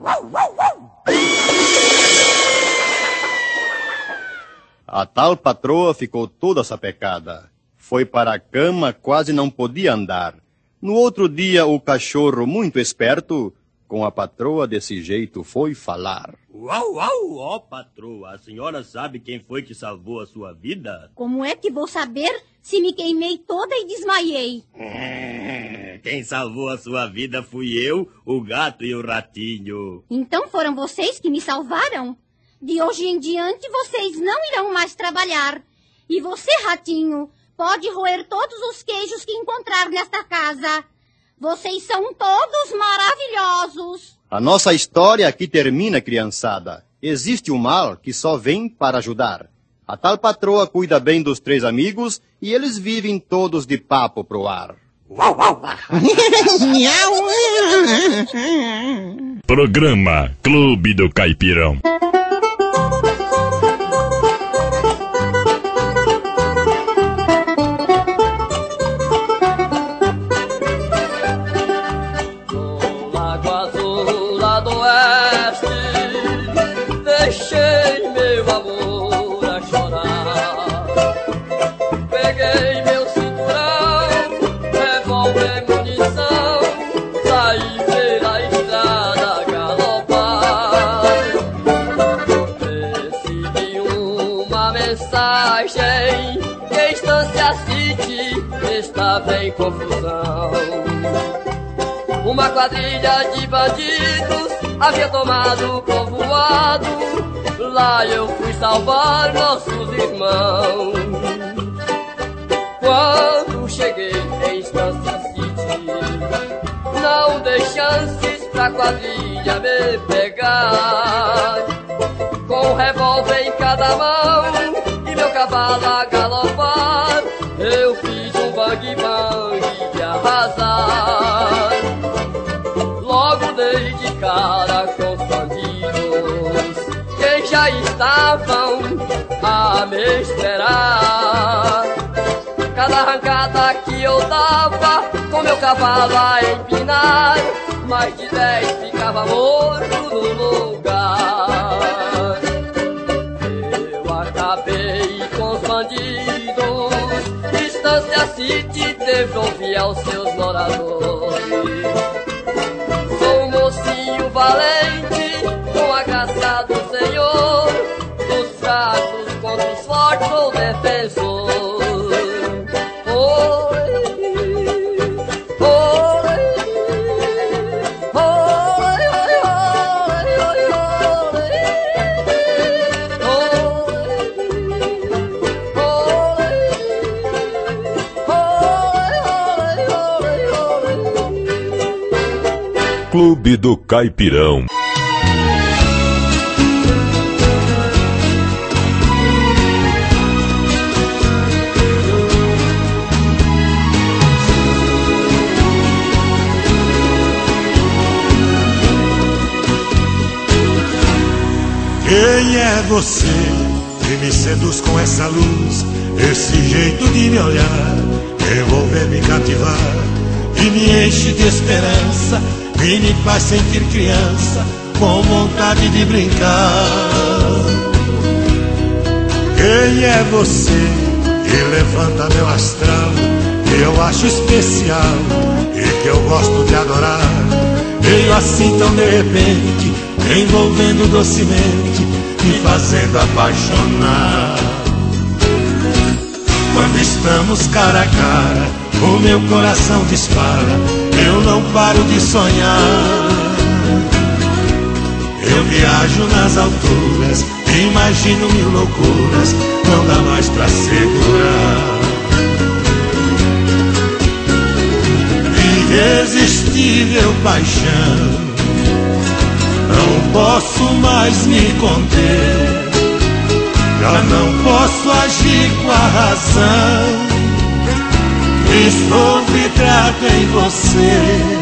A tal patroa ficou toda sapecada. Foi para a cama, quase não podia andar. No outro dia, o cachorro, muito esperto, com a patroa desse jeito, foi falar. Uau, uau, ó patroa, a senhora sabe quem foi que salvou a sua vida? Como é que vou saber se me queimei toda e desmaiei? Quem salvou a sua vida fui eu, o gato e o ratinho. Então foram vocês que me salvaram? De hoje em diante vocês não irão mais trabalhar. E você, ratinho, pode roer todos os queijos que encontrar nesta casa. Vocês são todos maravilhosos. A nossa história aqui termina, criançada. Existe um mal que só vem para ajudar. A tal patroa cuida bem dos três amigos e eles vivem todos de papo pro ar. Programa Clube do Caipirão. Deixei meu amor a chorar. Peguei meu cinturão, revólver, munição, saí pela estrada galopar. Recebi uma mensagem que Estância City estava em confusão. Uma quadrilha de bandidos havia tomado o povoado. Lá eu fui salvar nossos irmãos. Quando cheguei em Estância City, não dei chances pra quadrilha me pegar. Com um revólver em cada mão e meu cavalo a galopar, eu fiz um bang-bang de arrasar. Logo dei de cara com os bandidos que já estavam a me esperar. Cada arrancada que eu dava com meu cavalo a empinar, mais de dez ficava morto no lugar. Eu acabei com os bandidos, Estância City devolvi aos seus moradores. Sou um mocinho valente, com a graça do Senhor, dos fracos contra os fortes sou defensor. Clube do Caipirão. Quem é você que me seduz com essa luz, esse jeito de me olhar, envolver, me cativar e me enche de esperança? E me faz sentir criança, com vontade de brincar. Quem é você que levanta meu astral, que eu acho especial e que eu gosto de adorar? Veio assim tão de repente, envolvendo docemente, me fazendo apaixonar. Quando estamos cara a cara, o meu coração dispara, eu não paro de sonhar. Eu viajo nas alturas, imagino mil loucuras, não dá mais pra segurar. Irresistível paixão, não posso mais me conter. Já não posso agir com a razão, estou vidrado em você,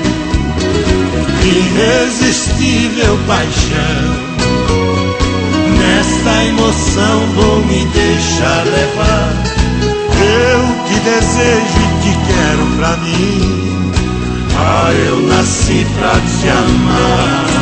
irresistível paixão. Nesta emoção vou me deixar levar, eu te desejo e te quero pra mim. Ah, eu nasci pra te amar.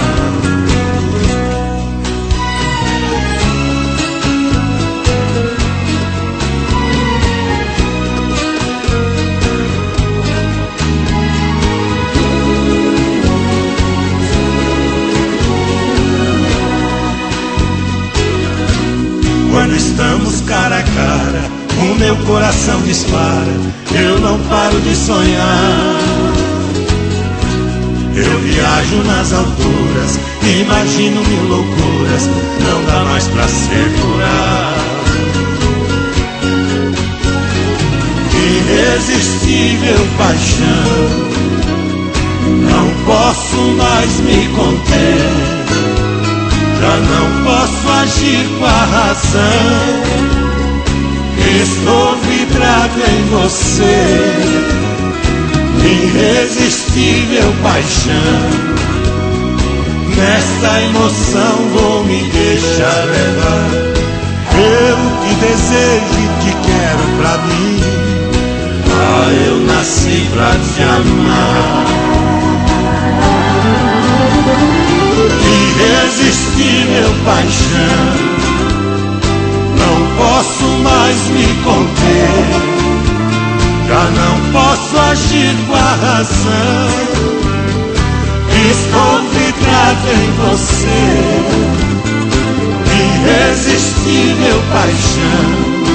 Quando estamos cara a cara, o meu coração dispara, eu não paro de sonhar. Eu viajo nas alturas, imagino mil loucuras, não dá mais pra segurar. Irresistível paixão, não posso mais me conter. Já não posso agir com a razão, estou vidrado em você, irresistível paixão. Nesta emoção vou me deixar levar, eu te desejo e te quero pra mim. Ah, eu nasci pra te amar. Irresistível paixão, não posso mais me conter. Já não posso agir com a razão, estou vidrado em você. Irresistível paixão,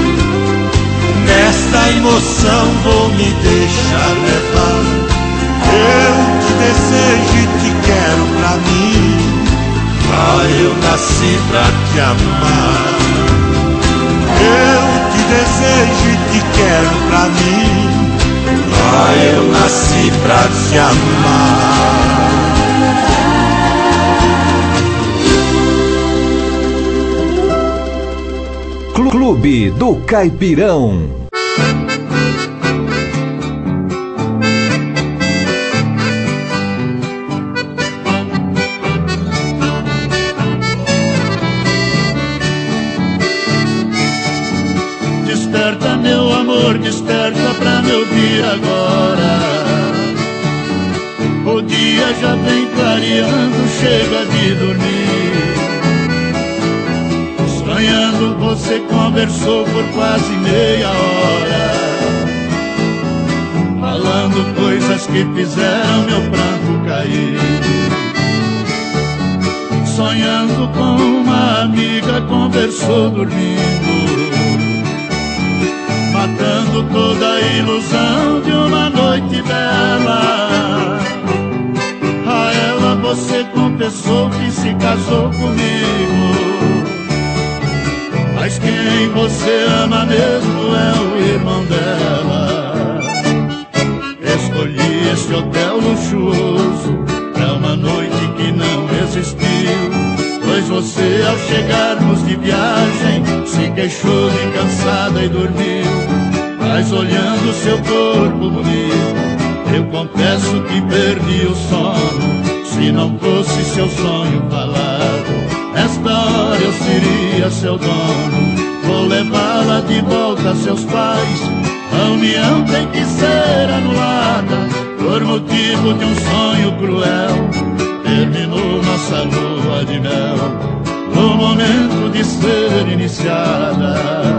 nesta emoção vou me deixar levar. Eu te desejo e te quero pra mim. Ah, eu nasci pra te amar. Eu te desejo e te quero pra mim. Ah, eu nasci pra te amar. Clube do Caipirão. Desperta pra me ouvir agora. O dia já vem clareando, chega de dormir. Sonhando você conversou por quase meia hora, falando coisas que fizeram meu pranto cair. Sonhando com uma amiga, conversou dormindo, matando toda a ilusão de uma noite bela. A ela você confessou que se casou comigo, mas quem você ama mesmo é o irmão dela. Escolhi esse hotel luxuoso pra uma noite que não existiu, pois você ao chegarmos de viagem se queixou de cansada e dormiu. Mas olhando seu corpo bonito, eu confesso que perdi o sono. Se não fosse seu sonho falado, esta hora eu seria seu dono. Vou levá-la de volta a seus pais, a união tem que ser anulada por motivo de um sonho cruel. Terminou nossa lua de mel no momento de ser iniciada.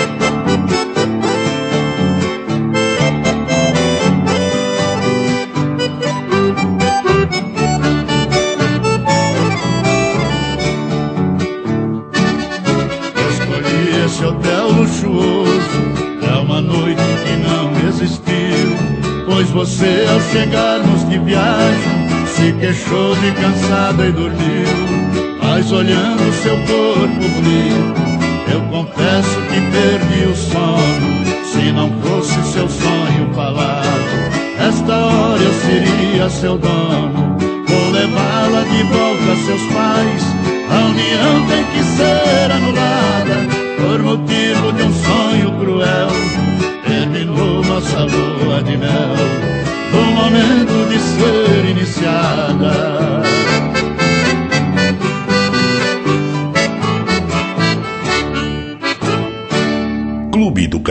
Pra uma noite que não existiu, pois você ao chegarmos de viagem se queixou de cansada e dormiu. Mas olhando seu corpo bonito, eu confesso que perdi o sono. Se não fosse seu sonho falado, esta hora eu seria seu dono. Vou levá-la de volta a seus pais, a união tem que ser anulada por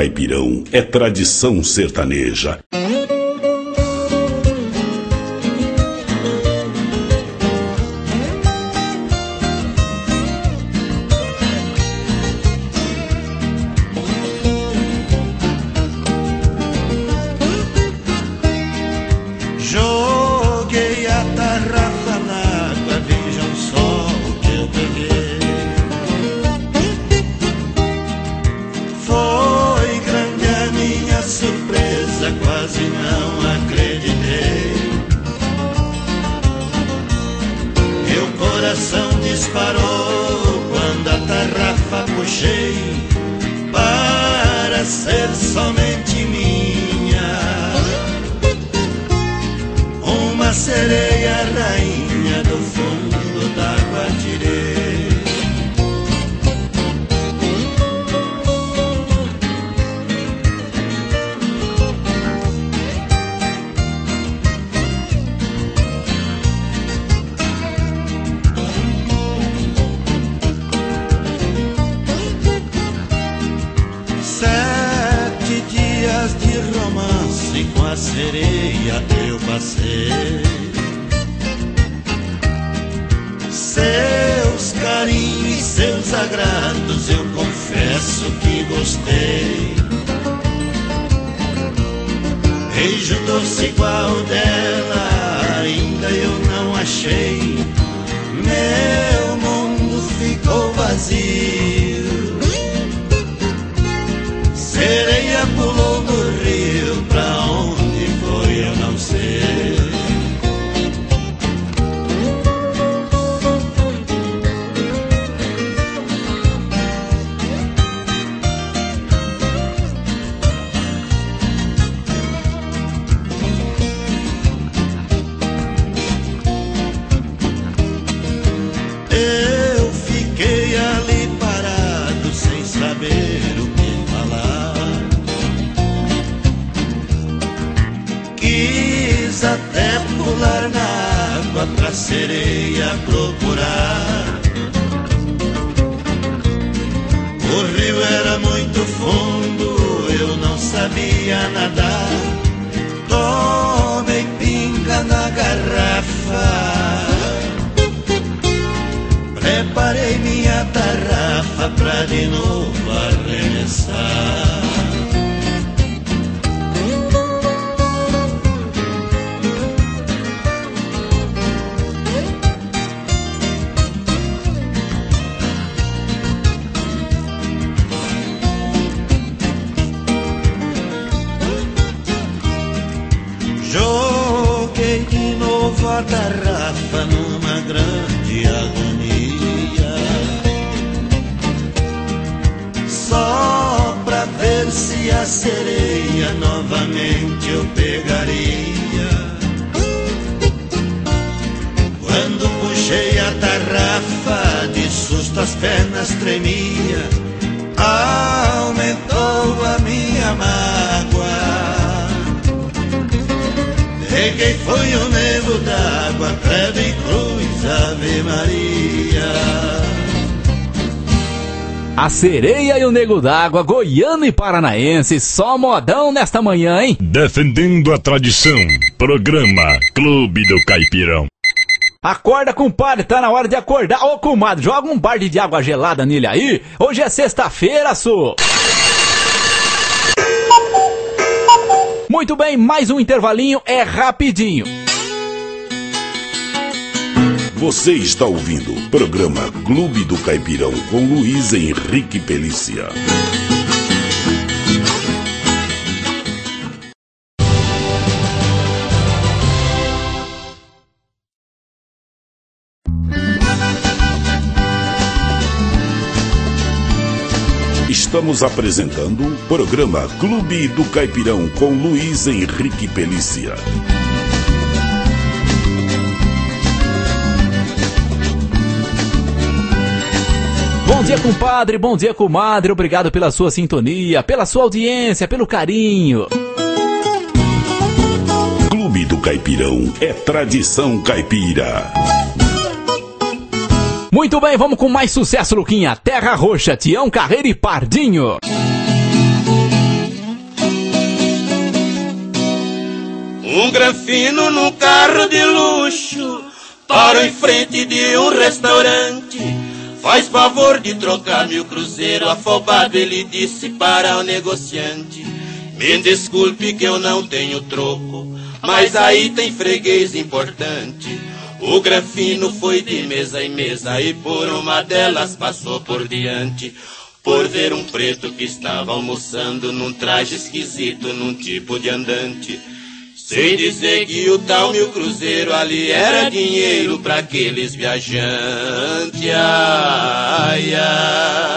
Caipirão é tradição sertaneja. Joguei a tarrafa na água, vejam só o que eu peguei. Foi grande a minha surpresa, quase não acreditei. Meu coração disparou quando a tarrafa puxei para ser somente minha. Uma sereia rainha do fundo d'água tirei. Sete dias de romance com a sereia eu passei. Seus carinhos e seus agrados eu confesso que gostei. Beijo doce igual dela ainda eu não achei. Meu mundo ficou vazio. Sereia pulou no rio, pra onde foi eu não sei. Eu fiquei ali parado sem saber o que falar. Quis até pular na água pra sereia procurar. O rio era muito fundo, eu não sabia nadar. Tomei pinga na garrafa. Preparei minha tarrafa pra de novo arremessar. Joguei de novo a tarrafa numa grande agonia, só pra ver se a sereia novamente eu pegaria. Quando puxei a tarrafa, de susto as pernas tremia. Aumentou a minha mágoa. Peguei foi o nego d'água, credo e cruz, Ave Maria. A sereia e o nego d'água, goiano e paranaense, só modão nesta manhã, hein? Defendendo a tradição, programa Clube do Caipirão. Acorda, compadre, tá na hora de acordar. Ô, comadre, joga um balde de água gelada nele aí. Hoje é sexta-feira, sô. Muito bem, mais um intervalinho, é rapidinho. Você está ouvindo o programa Clube do Caipirão com Luiz Henrique Pelícia. Estamos apresentando o programa Clube do Caipirão com Luiz Henrique Pelícia. Bom dia, compadre, bom dia, comadre. Obrigado pela sua sintonia, pela sua audiência, pelo carinho. Clube do Caipirão é tradição caipira. Muito bem, vamos com mais sucesso, Luquinha. Terra Roxa, Tião Carreira e Pardinho. Um granfino num carro de luxo parou em frente de um restaurante. Faz favor de trocar meu cruzeiro. Afobado ele disse para o negociante: me desculpe que eu não tenho troco, mas aí tem freguês importante. O granfino foi de mesa em mesa e por uma delas passou por diante, por ver um preto que estava almoçando num traje esquisito, num tipo de andante. Sem dizer que o tal mil cruzeiro ali era dinheiro pra aqueles viajantes. Ai, ai.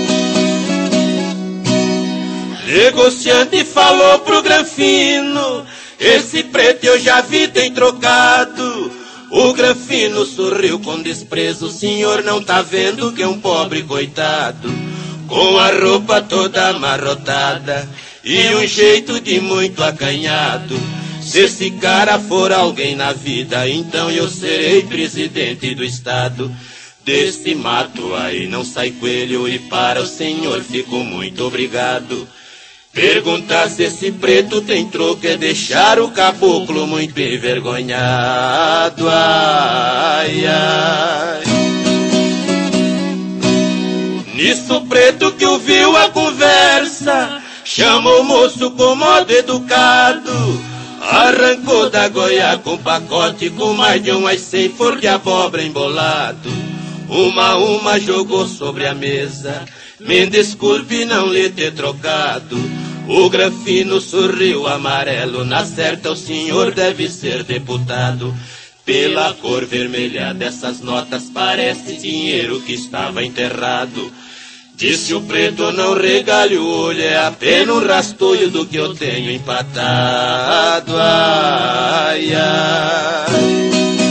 Negociante falou pro granfino: esse preto eu já vi, tem trocado. O granfino sorriu com desprezo: o senhor não tá vendo que é um pobre coitado, com a roupa toda amarrotada e um jeito de muito acanhado. Se esse cara for alguém na vida, então eu serei presidente do estado. Desse mato aí não sai coelho e para o senhor fico muito obrigado. Perguntar se esse preto tem troco é deixar o caboclo muito envergonhado. Ai, ai. Nisso o preto que ouviu a conversa chamou o moço com modo educado, arrancou da goia com pacote com mais de umas cem flor de abóbora embolado. Uma a uma jogou sobre a mesa: me desculpe não lhe ter trocado. O granfino sorriu amarelo: na certa o senhor deve ser deputado. Pela cor vermelha dessas notas parece dinheiro que estava enterrado. Disse o preto: não regalhe o olho, é apenas um rastolho do que eu tenho empatado. Ai, ai.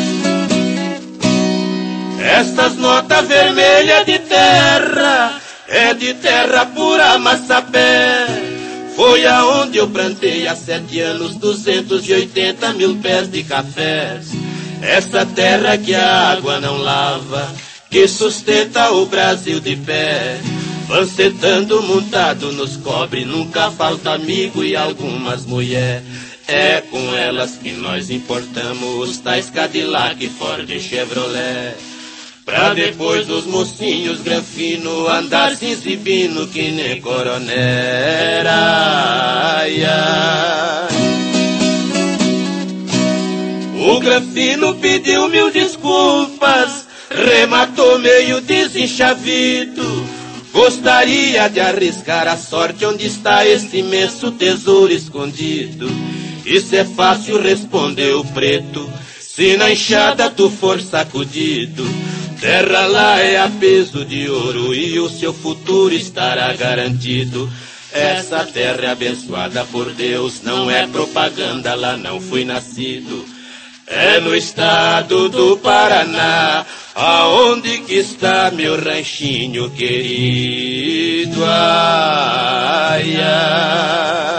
Estas notas vermelhas de terra é de terra pura massapé. Foi aonde eu plantei há sete anos duzentos e oitenta mil pés de cafés. Essa terra que a água não lava, que sustenta o Brasil de pé. Pancetando montado nos cobre, nunca falta amigo e algumas mulher. É com elas que nós importamos os tais Cadillac, Ford e Chevrolet. Pra depois os mocinhos granfino andar se exibindo que nem coronel. Ai, ai. O granfino pediu mil desculpas, rematou meio desenchavido. Gostaria de arriscar a sorte onde está esse imenso tesouro escondido. Isso é fácil, respondeu o preto, se na enxada tu for sacudido. Terra lá é a peso de ouro e o seu futuro estará garantido. Essa terra é abençoada por Deus, não é propaganda, lá não fui nascido. É no estado do Paraná, aonde que está meu ranchinho querido. Ai, ai.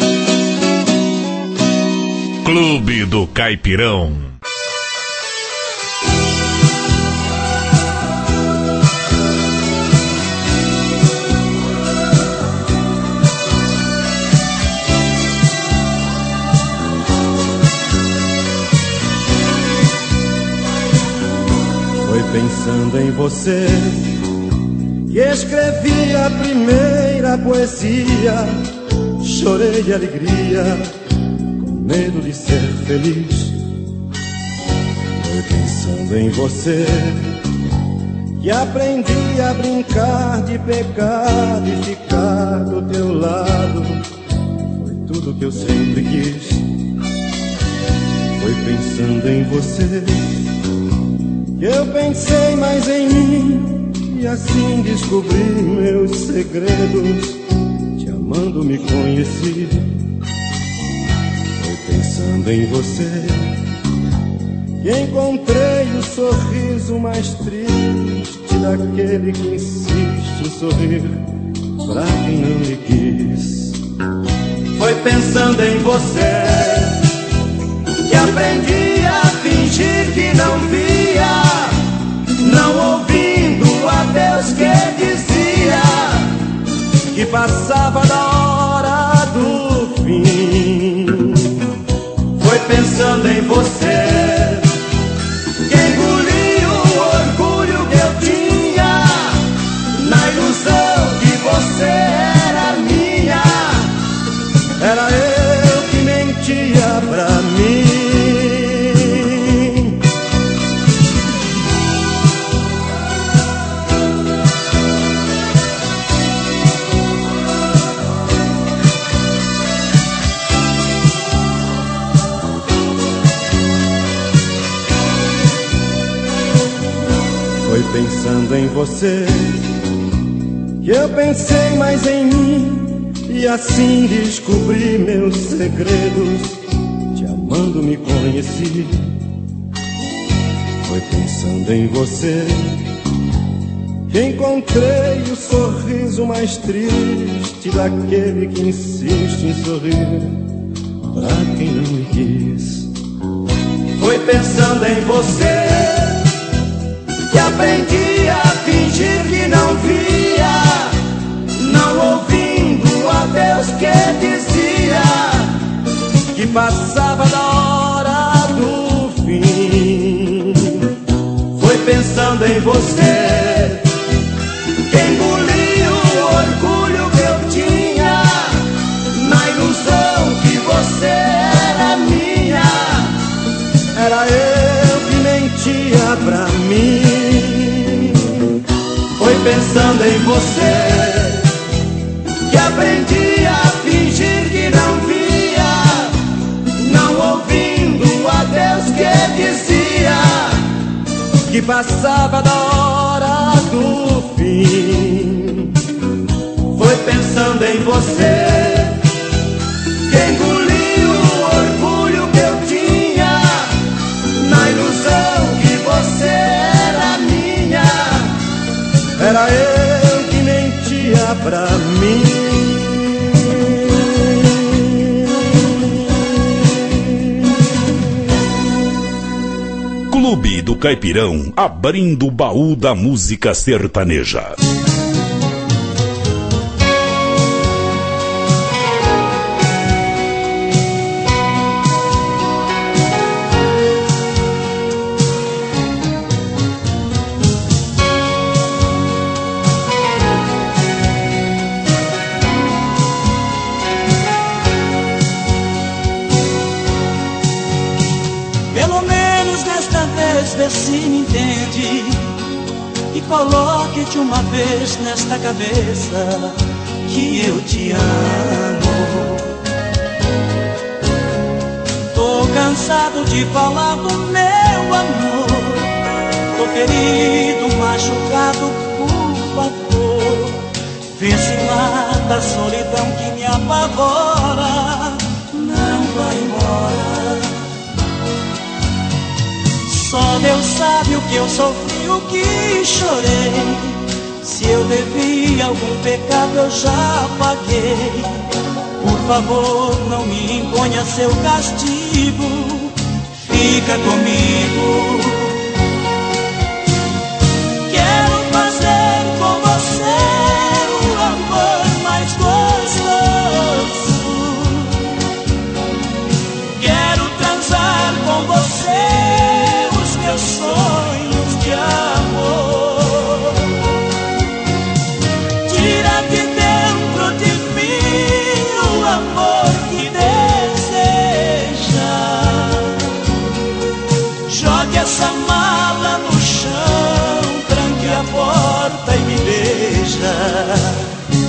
Clube do Caipirão. Pensando em você, que escrevi a primeira poesia, chorei de alegria, com medo de ser feliz. Foi pensando em você, que aprendi a brincar de pecado e ficar do teu lado. Foi tudo que eu sempre quis. Foi pensando em você, eu pensei mais em mim e assim descobri meus segredos. Te amando me conheci. Foi pensando em você que encontrei o sorriso mais triste daquele que insiste em sorrir pra quem não lhe quis. Foi pensando em você que aprendi a fingir que não via, não ouvindo a Deus que dizia que passava da hora do fim. Foi pensando em você que eu pensei mais em mim, e assim descobri meus segredos. Te amando me conheci. Foi pensando em você que encontrei o sorriso mais triste daquele que insiste em sorrir pra quem não me quis. Foi pensando em você que aprendi a fingir que não via, não ouvindo a Deus que dizia que passava da hora do fim. Foi pensando em você que engoli o orgulho que eu tinha, na ilusão que você era minha. Era eu que mentia pra mim. Foi pensando em você que aprendi a fingir que não via, não ouvindo a Deus que dizia que passava da hora do fim. Foi pensando em você que engoli o orgulho que eu tinha, na ilusão que você era minha. Era eu que mentia pra mim. Clube do Caipirão, abrindo o baú da música sertaneja. Vê se me entende e coloque de uma vez nesta cabeça que eu te amo. Tô cansado de falar do meu amor, tô ferido, machucado, por favor. Vê se mata a solidão que me apavora, não vai embora. Só Deus sabe o que eu sofri, o que chorei. Se eu devi algum pecado eu já paguei. Por favor, não me imponha seu castigo, fica comigo. Quero fazer com você o amor mais gostoso. Quero transar com você meus sonhos de amor. Tira de dentro de mim o amor que deseja. Jogue essa mala no chão, tranque a porta e me beija.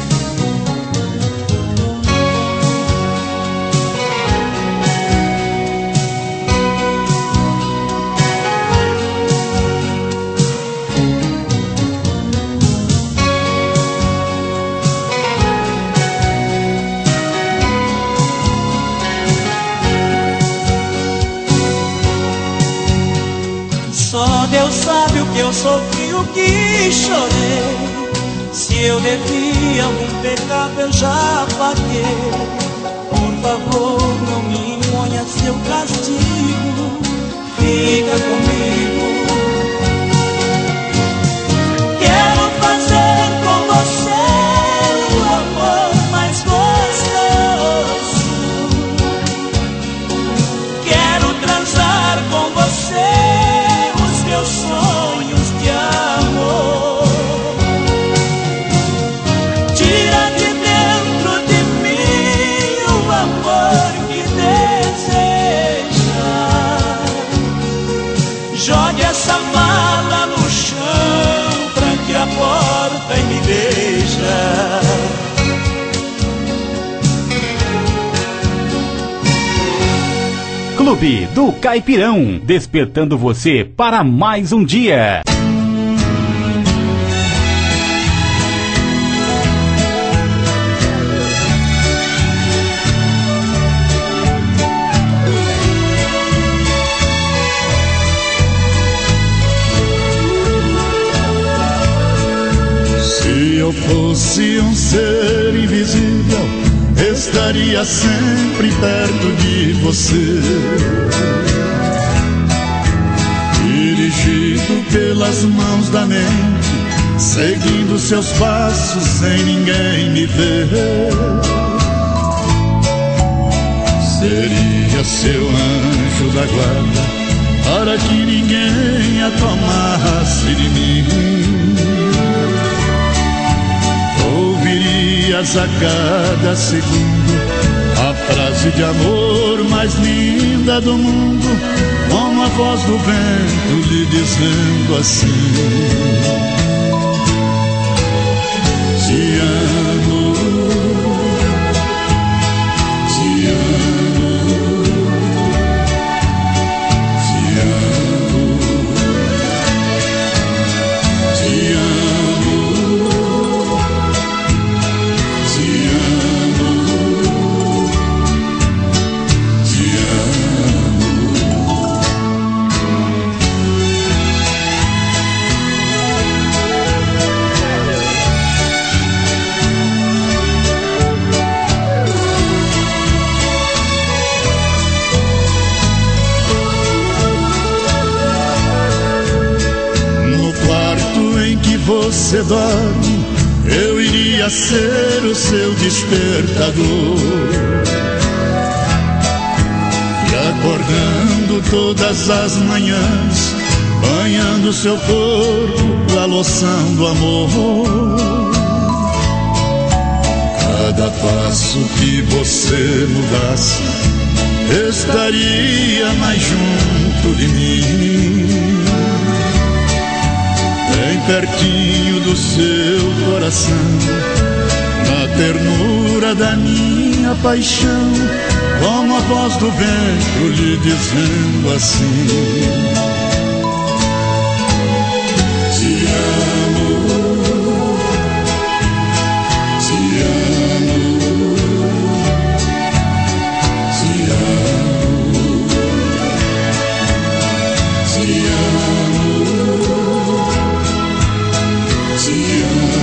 Deus sabe o que eu sofri, o que chorei. Se eu devi algum pecado eu já paguei. Por favor, não me imponha seu castigo, fica comigo. Quero fazer com você o amor mais gostoso. Quero transar com você meus sonhos de amor. Tira de dentro de mim o amor que deseja. Jogue essa mala no chão, tranque a porta e me beija. Clube do Caipirão, despertando você para mais um dia. fosse um ser invisível, estaria sempre perto de você. Dirigido pelas mãos da mente, seguindo seus passos sem ninguém me ver. Seria seu anjo da guarda, para que ninguém a tomasse de mim. Ouvirias a cada segundo a frase de amor mais linda do mundo, como a voz do vento lhe dizendo assim: te amo, te amo, te amo, te amo, te amo, te amo. Você dorme, eu iria ser o seu despertador, e acordando todas as manhãs, banhando seu corpo, a loção do amor. Cada passo que você mudasse, estaria mais junto de mim, bem pertinho do seu coração, na ternura da minha paixão, como a voz do vento lhe dizendo assim: te amo, te amo, te amo, te amo. Te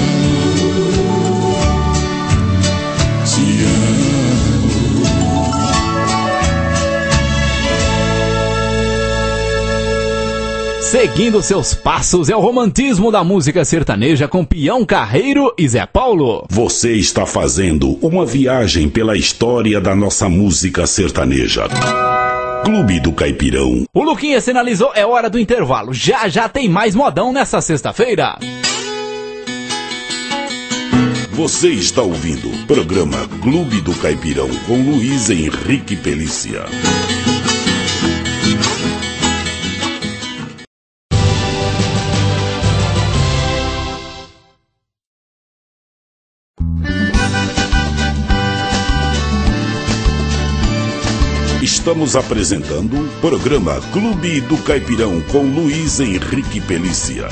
Seguindo seus passos é o romantismo da música sertaneja com Peão Carreiro e Zé Paulo. Você está fazendo uma viagem pela história da nossa música sertaneja. Clube do Caipirão. O Luquinha sinalizou, é hora do intervalo. Já já tem mais modão nessa sexta-feira. Você está ouvindo o programa Clube do Caipirão com Luiz Henrique Pelícia. Estamos apresentando o programa Clube do Caipirão com Luiz Henrique Pelícia.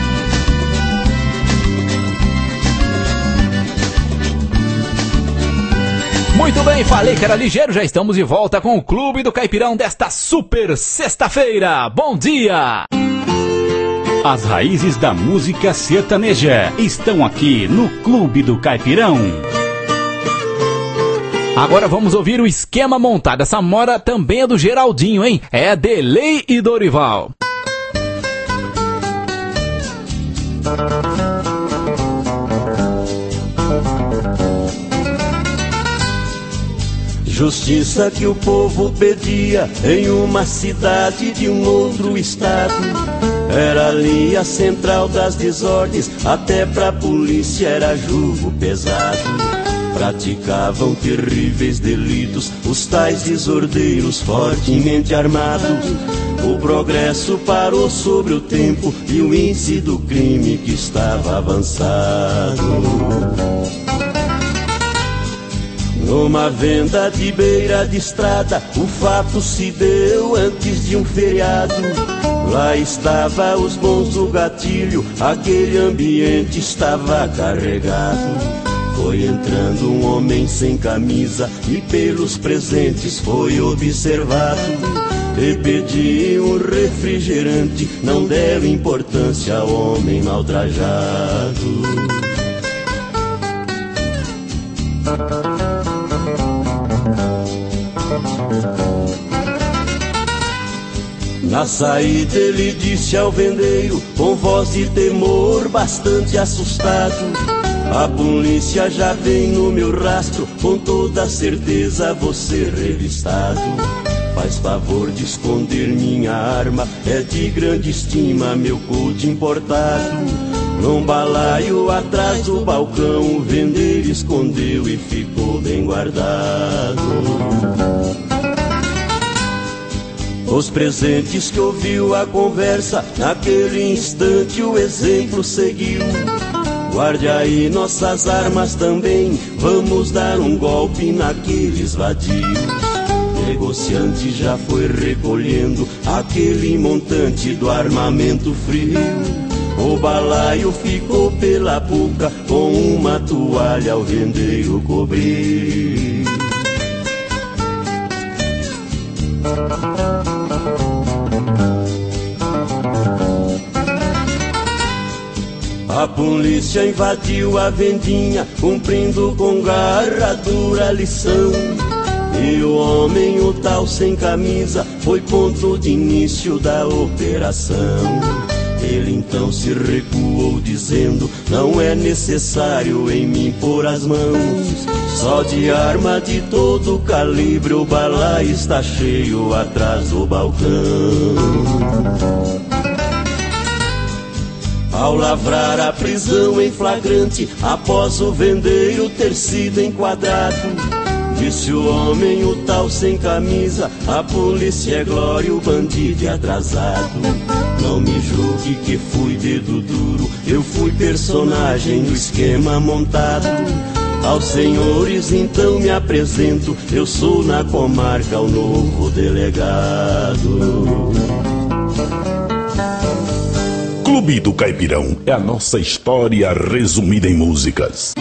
Muito bem, falei que era ligeiro, já estamos de volta com o Clube do Caipirão desta super sexta-feira. Bom dia! As raízes da música sertaneja estão aqui no Clube do Caipirão. Agora vamos ouvir o esquema montado. Essa mora também é do Geraldinho, hein? É Delei e Dorival. Justiça que o povo pedia em uma cidade de um outro estado. Era ali a central das desordens, até pra polícia era julgo pesado. Praticavam terríveis delitos os tais desordeiros fortemente armados. O progresso parou sobre o tempo e o índice do crime que estava avançado. Numa venda de beira de estrada, o fato se deu antes de um feriado. Lá estava os bons do gatilho, aquele ambiente estava carregado. Foi entrando um homem sem camisa e pelos presentes foi observado. E pediu um refrigerante, não deu importância ao homem maltrajado. Na saída ele disse ao vendeiro, com voz de temor bastante assustado: a polícia já vem no meu rastro, com toda certeza vou ser revistado. Faz favor de esconder minha arma, é de grande estima meu couro importado. Num balaio atrás do balcão o vendeiro escondeu e ficou bem guardado. Os presentes que ouviu a conversa, naquele instante o exemplo seguiu. Guarde aí nossas armas também, vamos dar um golpe naqueles vadios. Negociante já foi recolhendo aquele montante do armamento frio. O balaio ficou pela boca, com uma toalha ao vendeiro cobrir. A polícia invadiu a vendinha, cumprindo com garra dura lição. E o homem, o tal sem camisa, foi ponto de início da operação. Ele então se recuou dizendo: não é necessário em mim pôr as mãos. Só de arma de todo calibre o balaio está cheio atrás do balcão. Ao lavrar a prisão em flagrante, após o vendeiro ter sido enquadrado, disse o homem, o tal sem camisa: a polícia é glória, o bandido é atrasado. Não me julgue que fui dedo duro, eu fui personagem do esquema montado. Aos senhores então me apresento, eu sou na comarca o novo delegado. Clube do Caipirão é a nossa história resumida em músicas.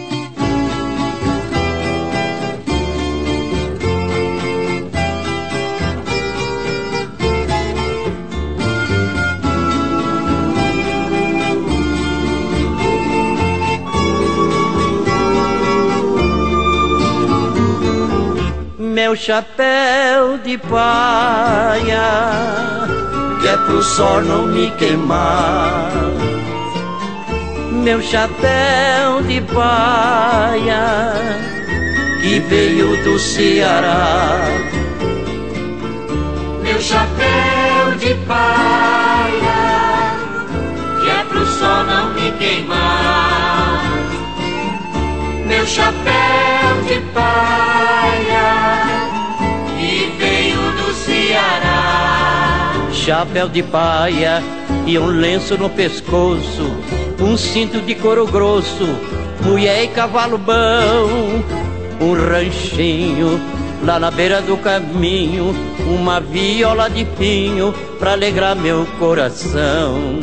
Meu chapéu de paia, que é pro sol não me queimar. Meu chapéu de paia, que veio do Ceará. Meu chapéu de paia, que é pro sol não me queimar. Meu chapéu de paia, que veio do Ceará. Chapéu de paia e um lenço no pescoço, um cinto de couro grosso, mulher e cavalo bom, um ranchinho lá na beira do caminho, uma viola de pinho pra alegrar meu coração.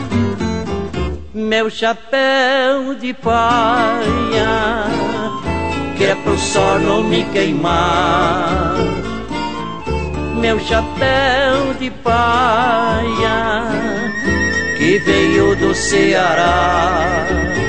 Meu chapéu de paia, que é pro sol não me queimar. Meu chapéu de paia, que veio do Ceará.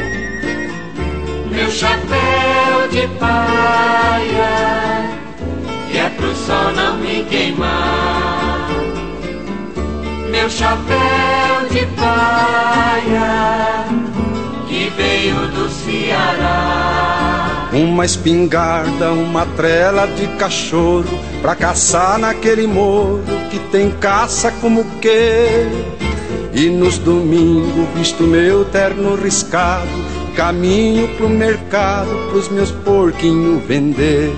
Meu chapéu de paia, que é pro sol não me queimar. Meu chapéu de paia, que veio do Ceará. Uma espingarda, uma trela de cachorro, pra caçar naquele morro que tem caça como que. E nos domingos visto meu terno riscado, caminho pro mercado pros meus porquinhos vender.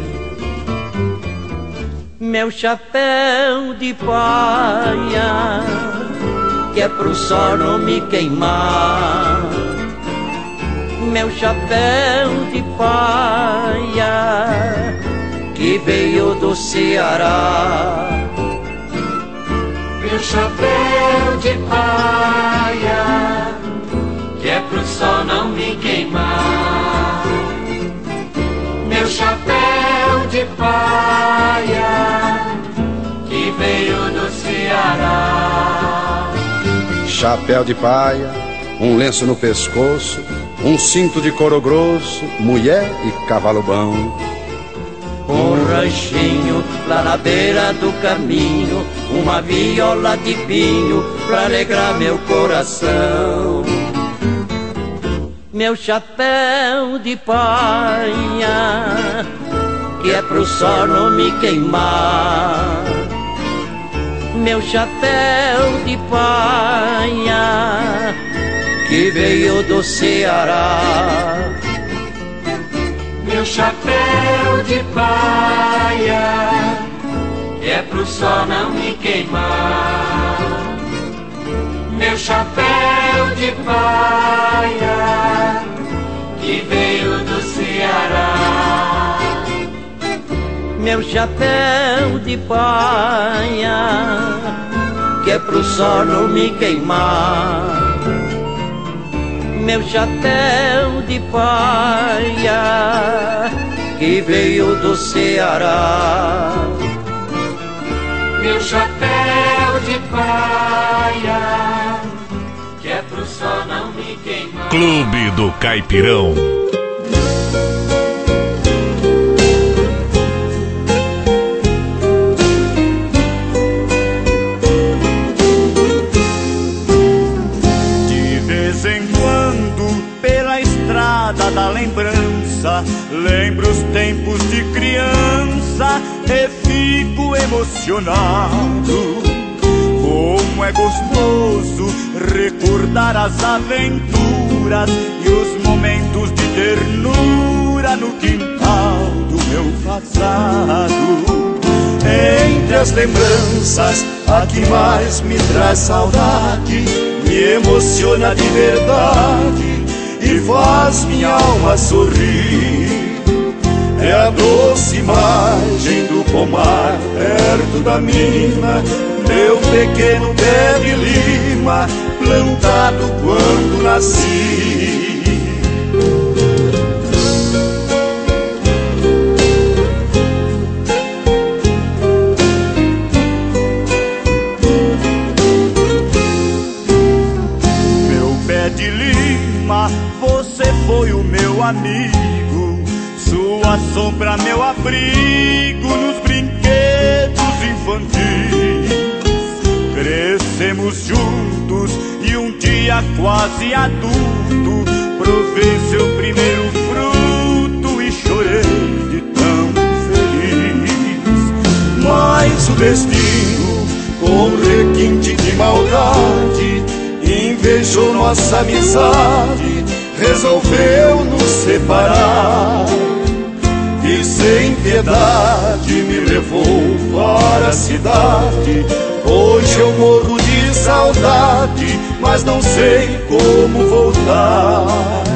Meu chapéu de paia, que é pro sol não me queimar. Meu chapéu de paia, que veio do Ceará. Meu chapéu de paia, que é pro sol não me queimar. Meu chapéu de paia, que veio do Ceará. Chapéu de paia, um lenço no pescoço, um cinto de couro grosso, mulher e cavalo bom. Um ranchinho lá na beira do caminho, uma viola de pinho pra alegrar meu coração. Meu chapéu de paia, que é pro sol não me queimar. Meu chapéu de paia, que veio do Ceará. Meu chapéu de paia, que é pro sol não me queimar. Meu chapéu de paia, que veio do Ceará. Meu chapéu de paia, que é pro sol não me queimar. Meu chapéu de paia, que veio do Ceará. Meu chapéu de paia, que é pro sol não me queimar. Clube do Caipirão. Da lembrança, lembro os tempos de criança e fico emocionado. Como é gostoso recordar as aventuras e os momentos de ternura no quintal do meu passado. Entre as lembranças, a que mais me traz saudade, me emociona de verdade e faz minha alma sorrir. É a doce imagem do pomar perto da mina, meu pequeno pé de lima, plantado quando nasci. Meu pé de lima, você foi o meu amigo, sua sombra meu abrigo nos brinquedos infantis. Crescemos juntos e um dia quase adulto provei seu primeiro fruto e chorei de tão feliz. Mas o destino, com requinte de maldade, invejou nossa amizade, resolveu nos separar. E sem piedade me levou para a cidade. Hoje eu morro de saudade, mas não sei como voltar.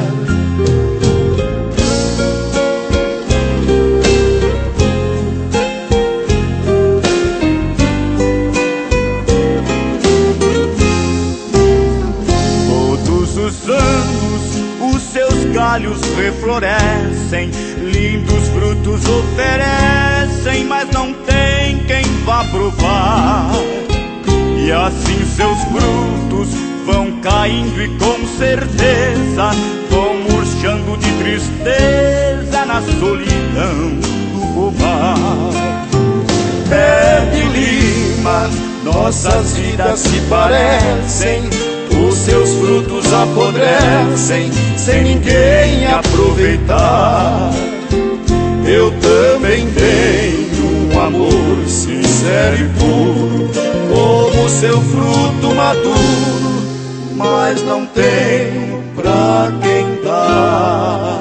Todos os anos os seus galhos reflorescem, lindos frutos oferecem, mas não tem quem vá provar. E assim seus frutos vão caindo e com certeza vão murchando de tristeza na solidão do pomar. Pé de lima, nossas vidas se parecem, os seus frutos apodrecem sem ninguém aproveitar. Eu também tenho um amor sincero e puro, como seu fruto maduro, mas não tenho pra quem dar.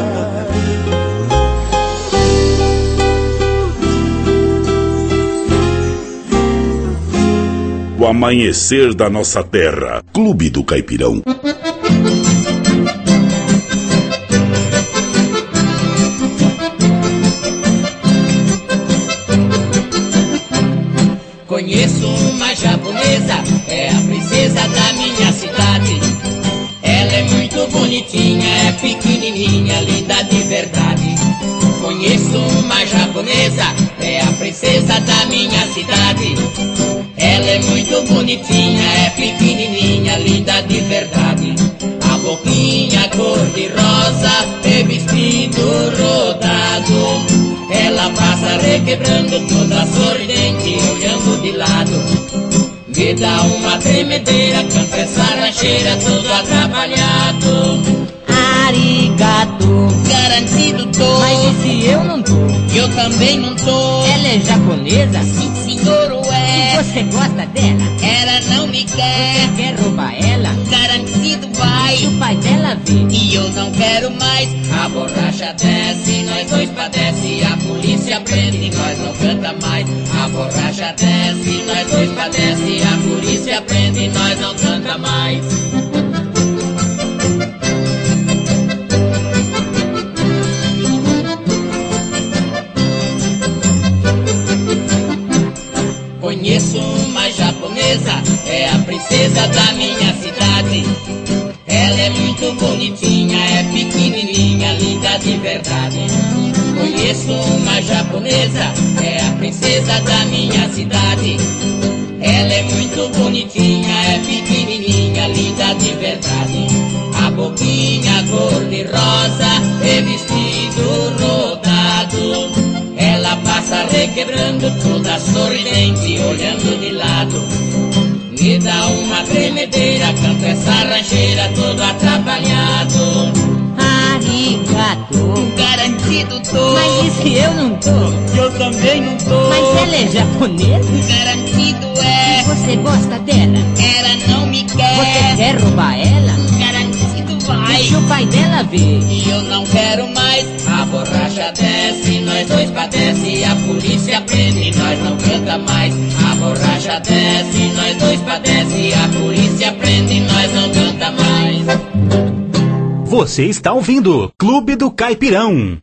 O amanhecer da nossa terra. Clube do Caipirão. Conheço uma japonesa, é a princesa da minha cidade. Ela é muito bonitinha, é pequenininha, linda de verdade. Conheço uma japonesa, é a princesa da minha cidade. Ela é muito bonitinha, é pequenininha, linda de verdade. A boquinha cor-de-rosa e vestido rodado. Ela passa requebrando toda sorridente, olhando de lado. Me dá uma tremedeira, canta essa rancheira todo atrapalhado. Arigato, garantido tô. Mas e se eu não tô? Eu também não tô. Ela é japonesa? Sim, senhor, é. E você gosta dela? Ela não me quer. Você quer roubar ela? Garantido vai. Se o pai dela vê. E eu não quero mais. A borracha desce, nós dois padece. A polícia prende, nós não canta mais. A borracha desce, nós dois padece. A polícia prende, nós não canta mais. Conheço uma japonesa, é a princesa da minha cidade. Ela é muito bonitinha, é pequenininha, linda de verdade. Conheço uma japonesa, é a princesa da minha cidade. Ela é muito bonitinha, é pequenininha, linda de verdade. A boquinha cor-de-rosa e vestido rodado. Ela passa requebrando toda sorridente, olhando de lado. Me dá uma tremedeira, canta essa rancheira todo atrapalhado. Arigato, garantido tô. Mas e se eu não tô? Eu também não tô. Mas ela é japonesa? Garantido é. Você gosta dela? Ela não me quer. Você quer roubar ela? Garantido vai. E se o pai dela vê? E eu não quero mais. A borracha desce, nós dois padece. A polícia prende, nós não canta mais. A borracha desce, nós dois padece. A polícia prende, nós não canta mais. Você está ouvindo Clube do Caipirão.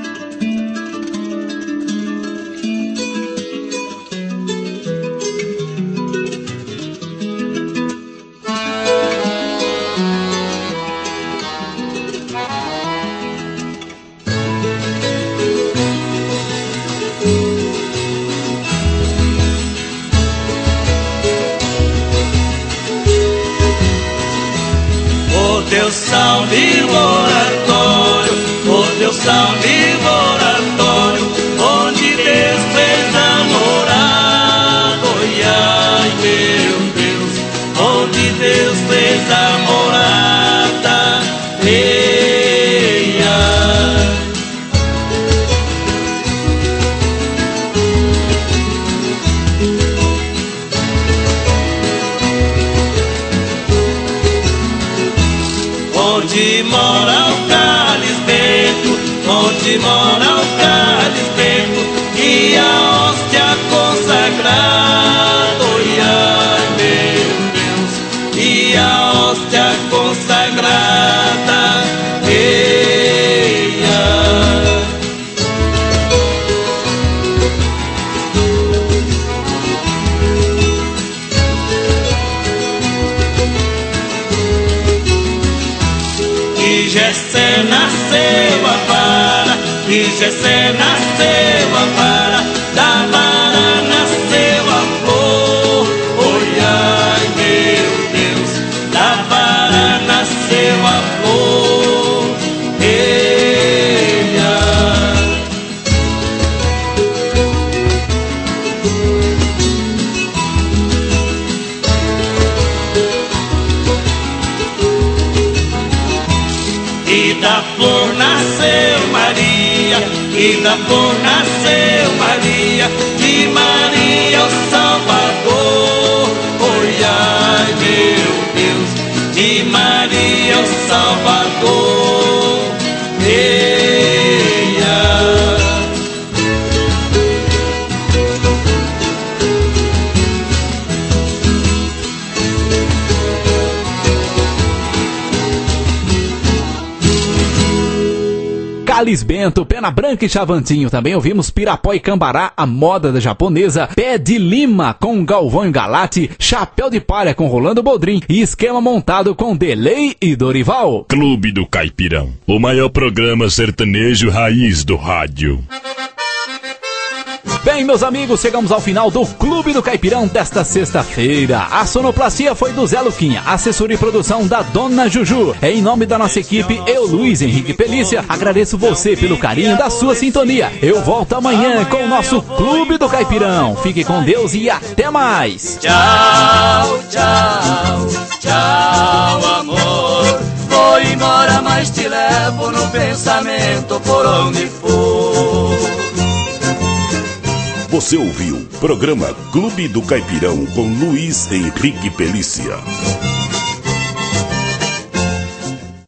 Deus salve o oratório, oh Deus salve o oratório, onde Deus fez a morada. Oi, ai meu Deus, onde Deus fez a morada. Ei, ai. Onde mora o Calisbento, onde mora o Calisbento, e a hóstia consagrada. Oi, ai meu Deus, e a hóstia consagrada. Ei, ai. E Jessé nasceu a vara, e Jessé nasceu a vara, da vara nasceu a flor. Oi, ai meu Deus, da vara nasceu a flor. Ei, ai. E da flor nasceu Maria, e da flor nasceu Maria, de Maria o Salvador. Oi, ai meu Deus, de Maria o Salvador. Ei, ai. Calisbento, Pena Branca e Chavantinho. Também ouvimos Pirapó e Cambará, a moda da japonesa, Pé de Lima com Galvão e Galate, Chapéu de Palha com Rolando Boldrin e Esquema Montado com Delay e Dorival. Clube do Caipirão, o maior programa sertanejo raiz do rádio. Bem, meus amigos, chegamos ao final do Clube do Caipirão desta sexta-feira. A sonoplastia foi do Zé Luquinha, assessoria e produção da Dona Juju. Em nome da nossa equipe, eu, Luiz Henrique Pelícia, agradeço você pelo carinho da sua sintonia. Eu volto amanhã com o nosso Clube do Caipirão. Fique com Deus e até mais. Tchau, tchau, tchau, amor. Vou embora, mas te levo no pensamento por onde for. Você ouviu o programa Clube do Caipirão com Luiz Henrique Pelícia.